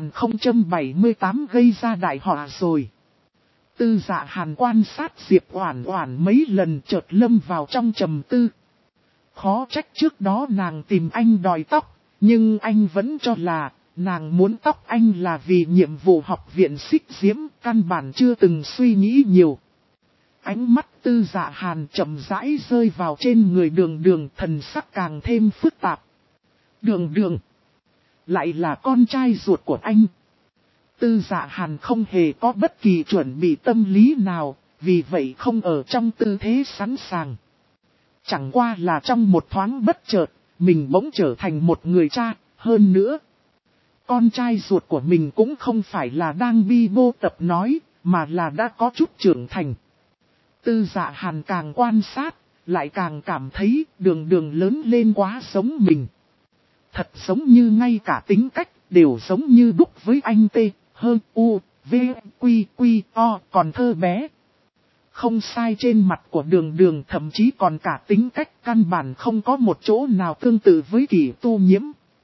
2078 gây ra đại họa rồi. Tư Dạ Hàn quan sát Diệp Oản Oản mấy lần chợt lâm vào trong trầm tư. Khó trách trước đó nàng tìm anh đòi tóc, nhưng anh vẫn cho là nàng muốn tóc anh là vì nhiệm vụ học viện Xích Diễm, căn bản chưa từng suy nghĩ nhiều. Ánh mắt Tư Dạ Hàn chậm rãi rơi vào trên người Đường Đường, thần sắc càng thêm phức tạp. Đường Đường lại là con trai ruột của anh. Tư Dạ Hàn không hề có bất kỳ chuẩn bị tâm lý nào, vì vậy không ở trong tư thế sẵn sàng. Chẳng qua là trong một thoáng bất chợt, mình bỗng trở thành một người cha, hơn nữa. Con trai ruột của mình cũng không phải là đang bi bô tập nói, mà là đã có chút trưởng thành. Tư Dạ Hàn càng quan sát, lại càng cảm thấy Đường Đường lớn lên quá giống mình. Thật giống như ngay cả tính cách đều giống như đúc với anh T, hơn U, V, Quy, Quy, O, còn thơ bé. Không sai, trên mặt của Đường Đường thậm chí còn cả tính cách căn bản không có một chỗ nào tương tự với Kỷ Tu Nhiễm.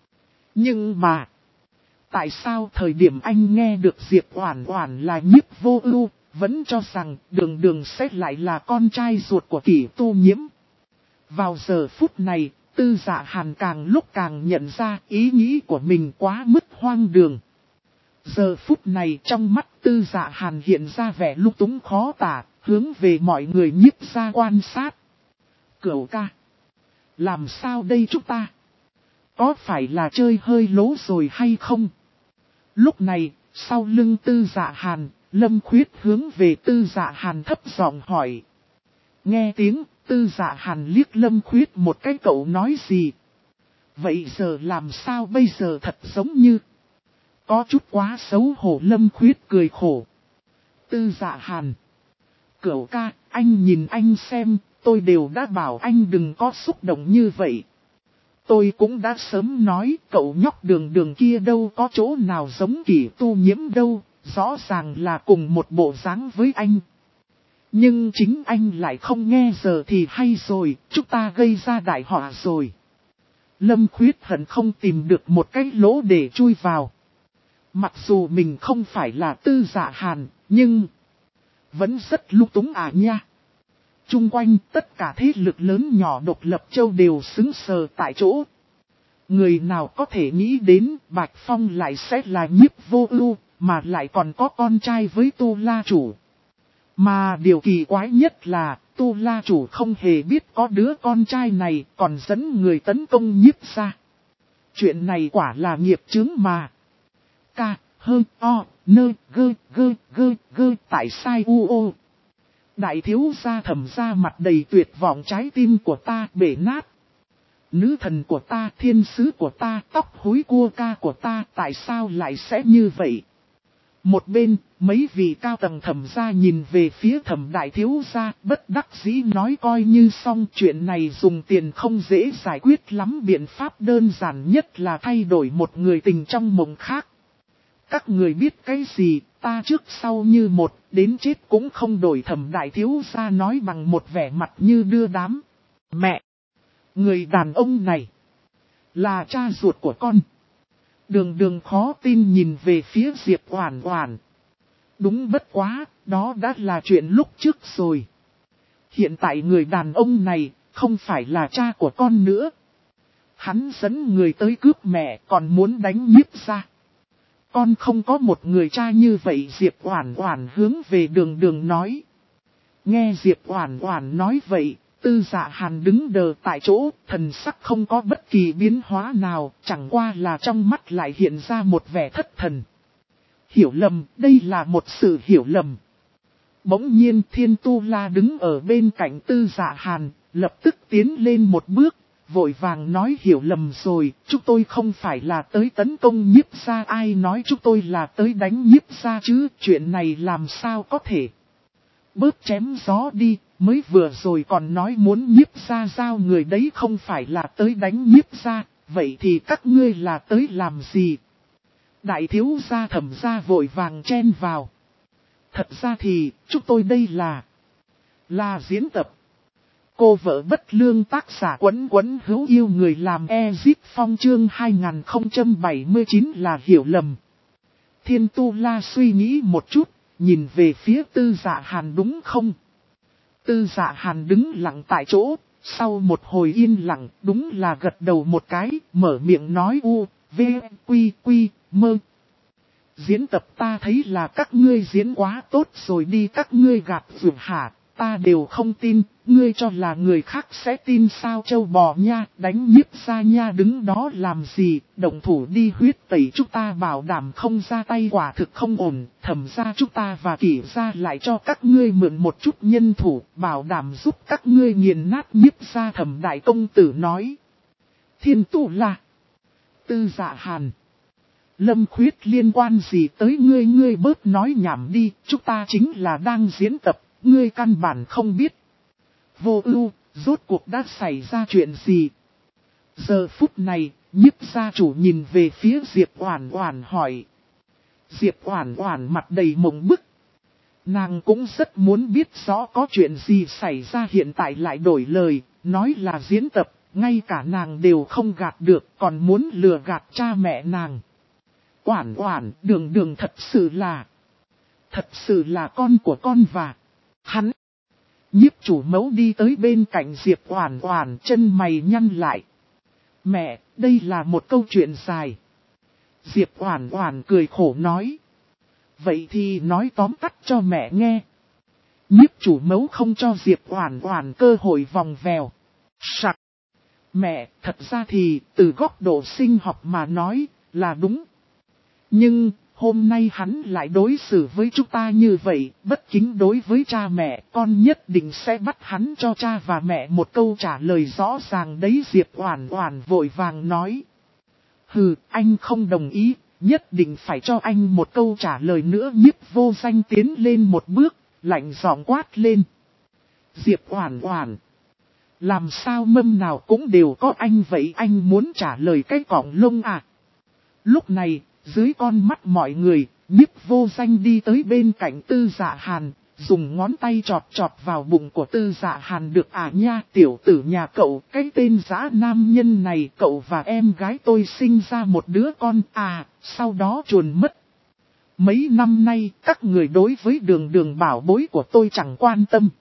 Nhưng mà, tại sao thời điểm anh nghe được Diệp Oản Oản là Nhiếp Vô Ưu, vẫn cho rằng Đường Đường sẽ lại là con trai ruột của Kỷ Tu Nhiễm? Vào giờ phút này, Tư Dạ Hàn càng lúc càng nhận ra ý nghĩ của mình quá mức hoang đường. Giờ phút này trong mắt Tư Dạ Hàn hiện ra vẻ lung túng khó tả, hướng về mọi người nhiếp ra quan sát. Cửu ca, làm sao đây chúng ta? Có phải là chơi hơi lố rồi hay không? Lúc này, sau lưng Tư Dạ Hàn, Lâm Khuyết hướng về Tư Dạ Hàn thấp giọng hỏi. Nghe tiếng, Tư Dạ Hàn liếc Lâm Khuyết một cái, cậu nói gì? Vậy giờ làm sao bây giờ? Thật giống như có chút quá xấu hổ. Lâm Khuyết cười khổ. Tư Dạ Hàn, cửu ca, anh nhìn anh xem, tôi đều đã bảo anh đừng có xúc động như vậy. Tôi cũng đã sớm nói, cậu nhóc Đường Đường kia đâu có chỗ nào giống Kỷ Tu Nhiễm đâu, rõ ràng là cùng một bộ dáng với anh. Nhưng chính anh lại không nghe, giờ thì hay rồi, chúng ta gây ra đại họa rồi. Lâm Khuyết hận không tìm được một cái lỗ để chui vào. Mặc dù mình không phải là Tư Dạ Hàn, nhưng vẫn rất lung túng nha. Chung quanh tất cả thế lực lớn nhỏ độc lập châu đều sững sờ tại chỗ. Người nào có thể nghĩ đến Bạch Phong lại sẽ là Nhiếp Vô Ưu, mà lại còn có con trai với Tu La Chủ. Mà điều kỳ quái nhất là Tu La Chủ không hề biết có đứa con trai này, còn dẫn người tấn công Nhiếp gia. Chuyện này quả là nghiệp chướng mà. Ca, hơn, o, nơ, gơ, tại sai u ô. Đại thiếu gia Thẩm gia mặt đầy tuyệt vọng, trái tim của ta bể nát. Nữ thần của ta, thiên sứ của ta, tóc húi cua ca của ta, tại sao lại sẽ như vậy? Một bên, mấy vị cao tầng Thẩm gia nhìn về phía Thẩm đại thiếu gia, bất đắc dĩ nói coi như xong, chuyện này dùng tiền không dễ giải quyết lắm, biện pháp đơn giản nhất là thay đổi một người tình trong mộng khác. Các người biết cái gì, ta trước sau như một, đến chết cũng không đổi. Thẩm đại thiếu gia nói bằng một vẻ mặt như đưa đám. Mẹ! Người đàn ông này là cha ruột của con. Đường Đường khó tin nhìn về phía Diệp Oản Oản. Đúng, bất quá, Đó đã là chuyện lúc trước rồi. Hiện tại người đàn ông này không phải là cha của con nữa. Hắn dẫn người tới cướp mẹ còn muốn đánh Nhiếp gia. Con không có một người cha như vậy, Diệp Oản Oản hướng về Đường Đường nói. Nghe Diệp Oản Oản nói vậy, Tư Dạ Hàn đứng đờ tại chỗ, thần sắc không có bất kỳ biến hóa nào, chẳng qua là trong mắt lại hiện ra một vẻ thất thần. Hiểu lầm, đây là một sự hiểu lầm. Bỗng nhiên Thiên Tu La đứng ở bên cạnh Tư Dạ Hàn, lập tức tiến lên một bước, vội vàng nói hiểu lầm rồi, chúng tôi không phải là tới tấn công Nhiếp gia, ai nói chúng tôi là tới đánh Nhiếp gia chứ, chuyện này làm sao có thể. Bớt chém gió đi, mới vừa rồi còn nói muốn Nhiếp gia giao người đấy không phải là tới đánh Nhiếp gia, vậy thì các ngươi là tới làm gì? Đại thiếu gia Thẩm gia vội vàng chen vào. Thật ra thì, chúng tôi đây là diễn tập. Cô vợ bất lương tác giả Quấn Quấn hữu yêu người làm Ezip Phong chương 2079 là hiểu lầm. Thiên Tu La suy nghĩ một chút, nhìn về phía Tư Dạ Hàn đúng không? Tư Dạ Hàn đứng lặng tại chỗ, sau một hồi yên lặng đúng là gật đầu một cái, mở miệng nói u, v, quy, quy, mơ. Diễn tập ta thấy là các ngươi diễn quá tốt rồi đi, các ngươi gạt vượt hả, ta đều không tin, ngươi cho là người khác sẽ tin sao, châu bò nha, đánh Nhiếp gia nha, đứng đó làm gì, động thủ đi, huyết tẩy chúng ta bảo đảm không ra tay, quả thực không ổn, Thẩm gia chúng ta và Kỷ gia lại cho các ngươi mượn một chút nhân thủ, bảo đảm giúp các ngươi nghiền nát Nhiếp gia. Thẩm đại công tử nói. Thiên Tu La, Tư Dạ Hàn, Lâm Khuyết liên quan gì tới ngươi, ngươi bớt nói nhảm đi, chúng ta chính là đang diễn tập, ngươi căn bản không biết. Vô Ưu, rốt cuộc đã xảy ra chuyện gì? Giờ phút này, Nhiếp gia chủ nhìn về phía Diệp Oản Oản hỏi. Diệp Oản Oản mặt đầy mộng bức. Nàng cũng rất muốn biết rõ có chuyện gì xảy ra, hiện tại lại đổi lời, nói là diễn tập, ngay cả nàng đều không gạt được, còn muốn lừa gạt cha mẹ nàng. Oản Oản, Đường Đường thật sự là con của con và hắn. Nhiếp chủ mẫu đi tới bên cạnh Diệp Oản Oản, chân mày nhăn lại. Mẹ, đây là một câu chuyện dài. Diệp Oản Oản cười khổ nói. Vậy thì nói tóm tắt cho mẹ nghe. Nhiếp chủ mẫu không cho Diệp Oản Oản cơ hội vòng vèo. Sặc. Mẹ, thật ra thì, từ góc độ sinh học mà nói, là đúng. Nhưng, hôm nay hắn lại đối xử với chúng ta như vậy, bất kính đối với cha mẹ, con nhất định sẽ bắt hắn cho cha và mẹ một câu trả lời rõ ràng đấy. Diệp Oản Oản vội vàng nói. Hừ, anh không đồng ý, nhất định phải cho anh một câu trả lời nữa. Nhiếp Vô Danh tiến lên một bước, lạnh giọng quát lên. Diệp Oản Oản, làm sao mâm nào cũng đều có anh vậy, anh muốn trả lời cái cọng lông à? Lúc này, dưới con mắt mọi người, Nhiếp Vô Danh đi tới bên cạnh Tư Dạ Hàn, dùng ngón tay chọt chọt vào bụng của Tư Dạ Hàn. Được à nha, tiểu tử nhà cậu, cái tên dã nam nhân này, cậu và em gái tôi sinh ra một đứa con à, sau đó chuồn mất. Mấy năm nay, các người đối với Đường Đường bảo bối của tôi chẳng quan tâm.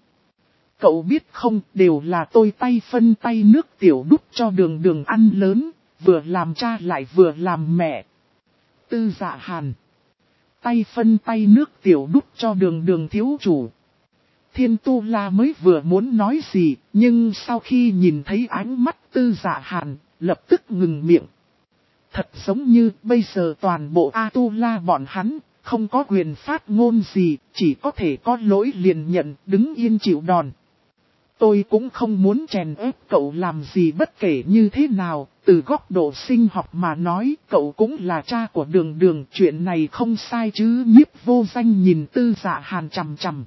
Cậu biết không, đều là tôi tay phân tay nước tiểu đút cho Đường Đường ăn lớn, vừa làm cha lại vừa làm mẹ. Tư Dạ Hàn, tay phân tay nước tiểu đút cho Đường Đường thiếu chủ. Thiên Tu La mới vừa muốn nói gì, nhưng sau khi nhìn thấy ánh mắt Tư Dạ Hàn, lập tức ngừng miệng. Thật giống như bây giờ toàn bộ A Tu La bọn hắn, không có quyền phát ngôn gì, chỉ có thể có lỗi liền nhận, đứng yên chịu đòn. Tôi cũng không muốn chèn ép cậu làm gì, bất kể như thế nào, từ góc độ sinh học mà nói, cậu cũng là cha của Đường Đường, chuyện này không sai chứ. Nhiếp Vô Danh nhìn Tư Dạ Hàn chằm chằm.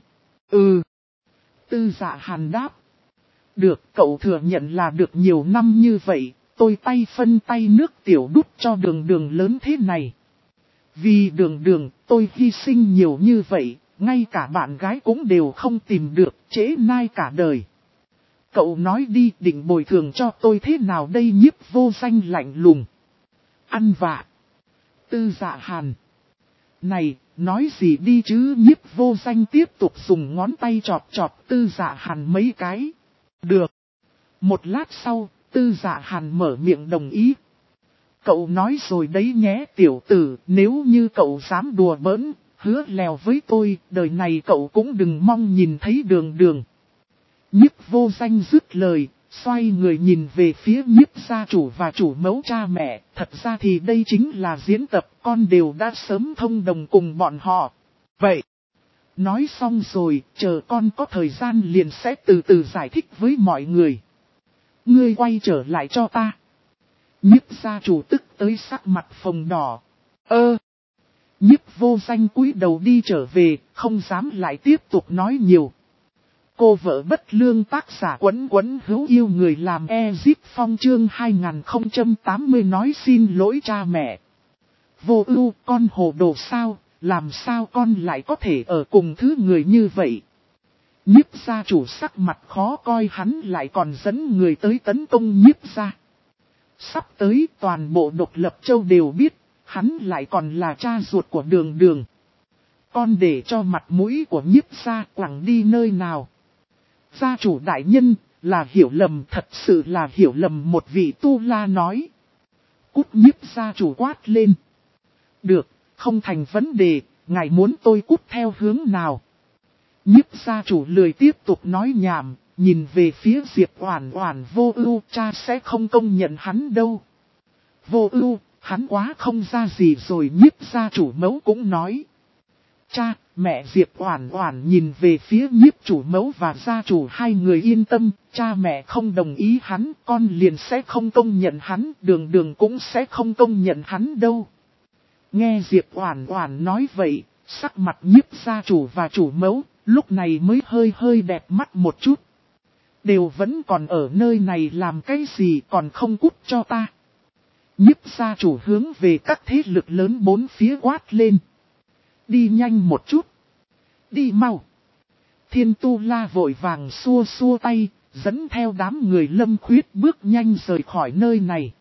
Tư Dạ Hàn đáp. Được, cậu thừa nhận là được, nhiều năm như vậy, tôi tay phân tay nước tiểu đút cho Đường Đường lớn thế này. Vì Đường Đường, tôi hy sinh nhiều như vậy, ngay cả bạn gái cũng đều không tìm được, trễ nai cả đời. Cậu nói đi, định bồi thường cho tôi thế nào đây? Nhiếp Vô Danh lạnh lùng. Ăn vạ. Tư Dạ Hàn. Này, nói gì đi chứ. Nhiếp Vô Danh tiếp tục dùng ngón tay chọt chọt Tư Dạ Hàn mấy cái. Được. Một lát sau, Tư Dạ Hàn mở miệng đồng ý. Cậu nói rồi đấy nhé tiểu tử, nếu như cậu dám đùa bỡn, hứa lèo với tôi, đời này cậu cũng đừng mong nhìn thấy Đường Đường. Nhiếp Vô Danh dứt lời, xoay người nhìn về phía nhiếp gia chủ và chủ mẫu cha mẹ. Thật ra thì đây chính là diễn tập, con đều đã sớm thông đồng cùng bọn họ. Vậy, nói xong rồi, chờ con có thời gian liền sẽ từ từ giải thích với mọi người. Ngươi quay trở lại cho ta. Nhiếp gia chủ tức tới sắc mặt phồng đỏ. Nhiếp Vô Danh cúi đầu đi trở về, không dám lại tiếp tục nói nhiều. Cô vợ bất lương tác giả Quấn Quấn hữu yêu người làm Ezip Phong chương 2080 nói xin lỗi cha mẹ. Vô Ưu, con hồ đồ sao, làm sao con lại có thể ở cùng thứ người như vậy. Nhiếp gia chủ sắc mặt khó coi, hắn lại còn dẫn người tới tấn công nhiếp gia. Sắp tới toàn bộ Độc Lập Châu đều biết, hắn lại còn là cha ruột của Đường Đường. Con để cho mặt mũi của nhiếp gia quẳng đi nơi nào. Gia chủ đại nhân, là hiểu lầm, thật sự là hiểu lầm, một vị tu la nói. Cút, nhiếp gia chủ quát lên. Được, không thành vấn đề, ngài muốn tôi cút theo hướng nào. Nhiếp gia chủ lười tiếp tục nói nhảm, nhìn về phía Diệp Oản Oản. Vô Ưu, cha sẽ không công nhận hắn đâu. Vô Ưu, hắn quá không ra gì rồi. Nhiếp gia chủ mẫu cũng nói. Cha, mẹ. Diệp Oản Oản nhìn về phía nhiếp chủ mẫu và gia chủ, hai người yên tâm, cha mẹ không đồng ý hắn, con liền sẽ không công nhận hắn, Đường Đường cũng sẽ không công nhận hắn đâu. Nghe Diệp Oản Oản nói vậy, sắc mặt nhiếp gia chủ và chủ mẫu lúc này mới hơi đẹp mắt một chút. Đều vẫn còn ở nơi này làm cái gì, còn không cút cho ta. Nhiếp gia chủ hướng về các thế lực lớn bốn phía quát lên. Đi nhanh một chút. Đi mau. Thiên Tu La vội vàng xua xua tay, dẫn theo đám người Lâm Khuyết bước nhanh rời khỏi nơi này.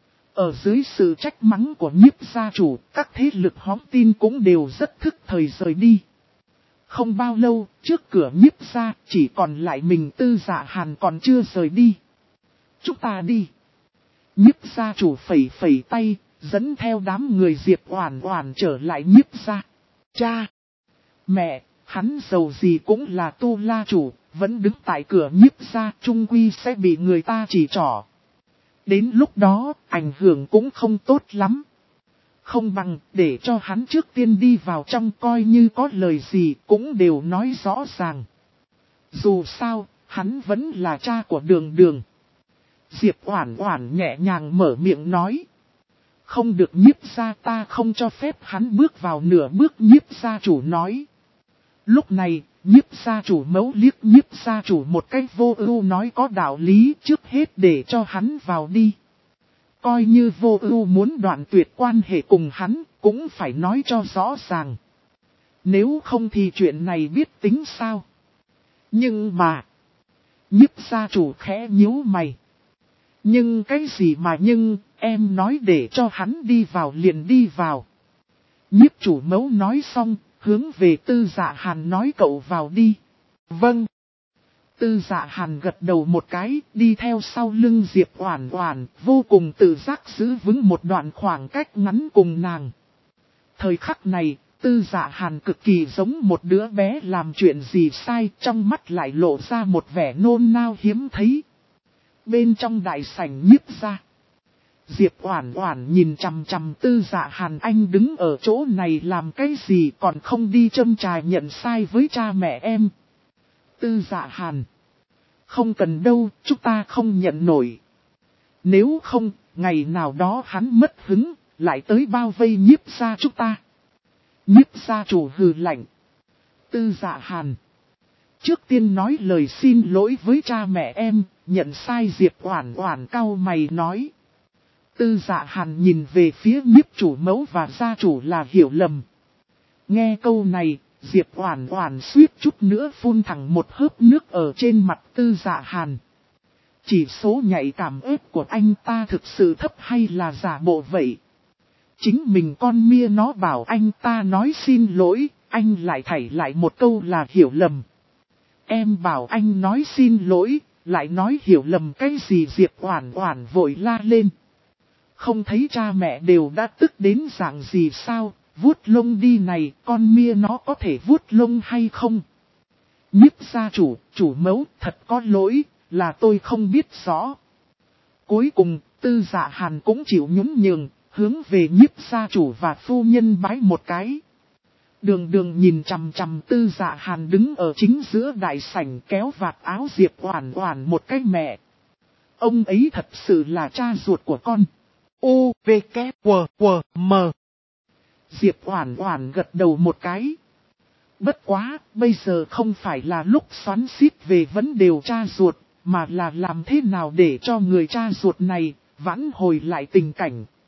Ở dưới sự trách mắng của nhiếp gia chủ, các thế lực hóm tin cũng đều rất thức thời rời đi. Không bao lâu, trước cửa nhiếp gia chỉ còn lại mình Tư Dạ Hàn còn chưa rời đi. Chúng ta đi. Nhiếp gia chủ phẩy phẩy tay, dẫn theo đám người Diệp Oản Oản trở lại nhiếp gia. Cha! Mẹ! Hắn giàu gì cũng là tu la chủ, vẫn đứng tại cửa nhiếp gia, chung quy sẽ bị người ta chỉ trỏ. Đến lúc đó, ảnh hưởng cũng không tốt lắm. Không bằng để cho hắn trước tiên đi vào trong, coi như có lời gì cũng đều nói rõ ràng. Dù sao, hắn vẫn là cha của Đường Đường. Diệp Oản Oản nhẹ nhàng mở miệng nói. Không được, nhiếp gia ta không cho phép hắn bước vào nửa bước. Nhiếp gia chủ nói. Lúc này, nhiếp gia chủ mẫu liếc nhiếp gia chủ một cách Vô Ưu nói có đạo lý, trước hết để cho hắn vào đi. Coi như Vô Ưu muốn đoạn tuyệt quan hệ cùng hắn, cũng phải nói cho rõ ràng. Nếu không thì chuyện này biết tính sao? Nhưng mà, nhiếp gia chủ khẽ nhíu mày. Nhưng cái gì mà nhưng, em nói để cho hắn đi vào liền đi vào. Nhiếp chủ mẫu nói xong, hướng về Tư Dạ Hàn nói cậu vào đi. Vâng. Tư Dạ Hàn gật đầu một cái, đi theo sau lưng Diệp Oản Oản, vô cùng tự giác giữ vững một đoạn khoảng cách ngắn cùng nàng. Thời khắc này, Tư Dạ Hàn cực kỳ giống một đứa bé làm chuyện gì sai, trong mắt lại lộ ra một vẻ nôn nao hiếm thấy. Bên trong đại sảnh nhiếp gia, Diệp Oản Oản nhìn chằm chằm Tư Dạ Hàn, anh đứng ở chỗ này làm cái gì, còn không đi châm trà nhận sai với cha mẹ em. Tư Dạ Hàn, không cần đâu, chúng ta không nhận nổi. Nếu không, ngày nào đó hắn mất hứng, lại tới bao vây nhiếp gia chúng ta. Nhiếp gia chủ hừ lạnh. Tư Dạ Hàn, trước tiên nói lời xin lỗi với cha mẹ em, nhận sai. Diệp Oản Oản cau mày nói. Tư Dạ Hàn nhìn về phía nhiếp chủ mẫu và gia chủ là hiểu lầm. Nghe câu này, Diệp Oản Oản suýt chút nữa phun thẳng một hớp nước ở trên mặt Tư Dạ Hàn. Chỉ số nhạy cảm ếp của anh ta thực sự thấp hay là giả bộ vậy? chính mình con mia nó bảo anh ta nói xin lỗi, anh lại thảy lại một câu là hiểu lầm. Em bảo anh nói xin lỗi, lại nói hiểu lầm cái gì? Diệp Oản Oản vội la lên. Không thấy cha mẹ đều đã tức đến dạng gì sao, vuốt lông đi này, con mia nó có thể vuốt lông hay không? Nhiếp gia chủ, chủ mẫu, thật có lỗi, là tôi không biết rõ. Cuối cùng, Tư Dạ Hàn cũng chịu nhún nhường, hướng về nhiếp gia chủ và phu nhân bái một cái. Đường Đường nhìn chằm chằm Tư Dạ Hàn đứng ở chính giữa đại sảnh kéo vạt áo Diệp Oản Oản một cái mẹ. Ông ấy thật sự là cha ruột của con. U, V, K, W, W, M. Diệp Oản Oản gật đầu một cái. Bất quá, bây giờ không phải là lúc xoắn xít về vấn đề cha ruột, mà là làm thế nào để cho người cha ruột này vãn hồi lại tình cảnh.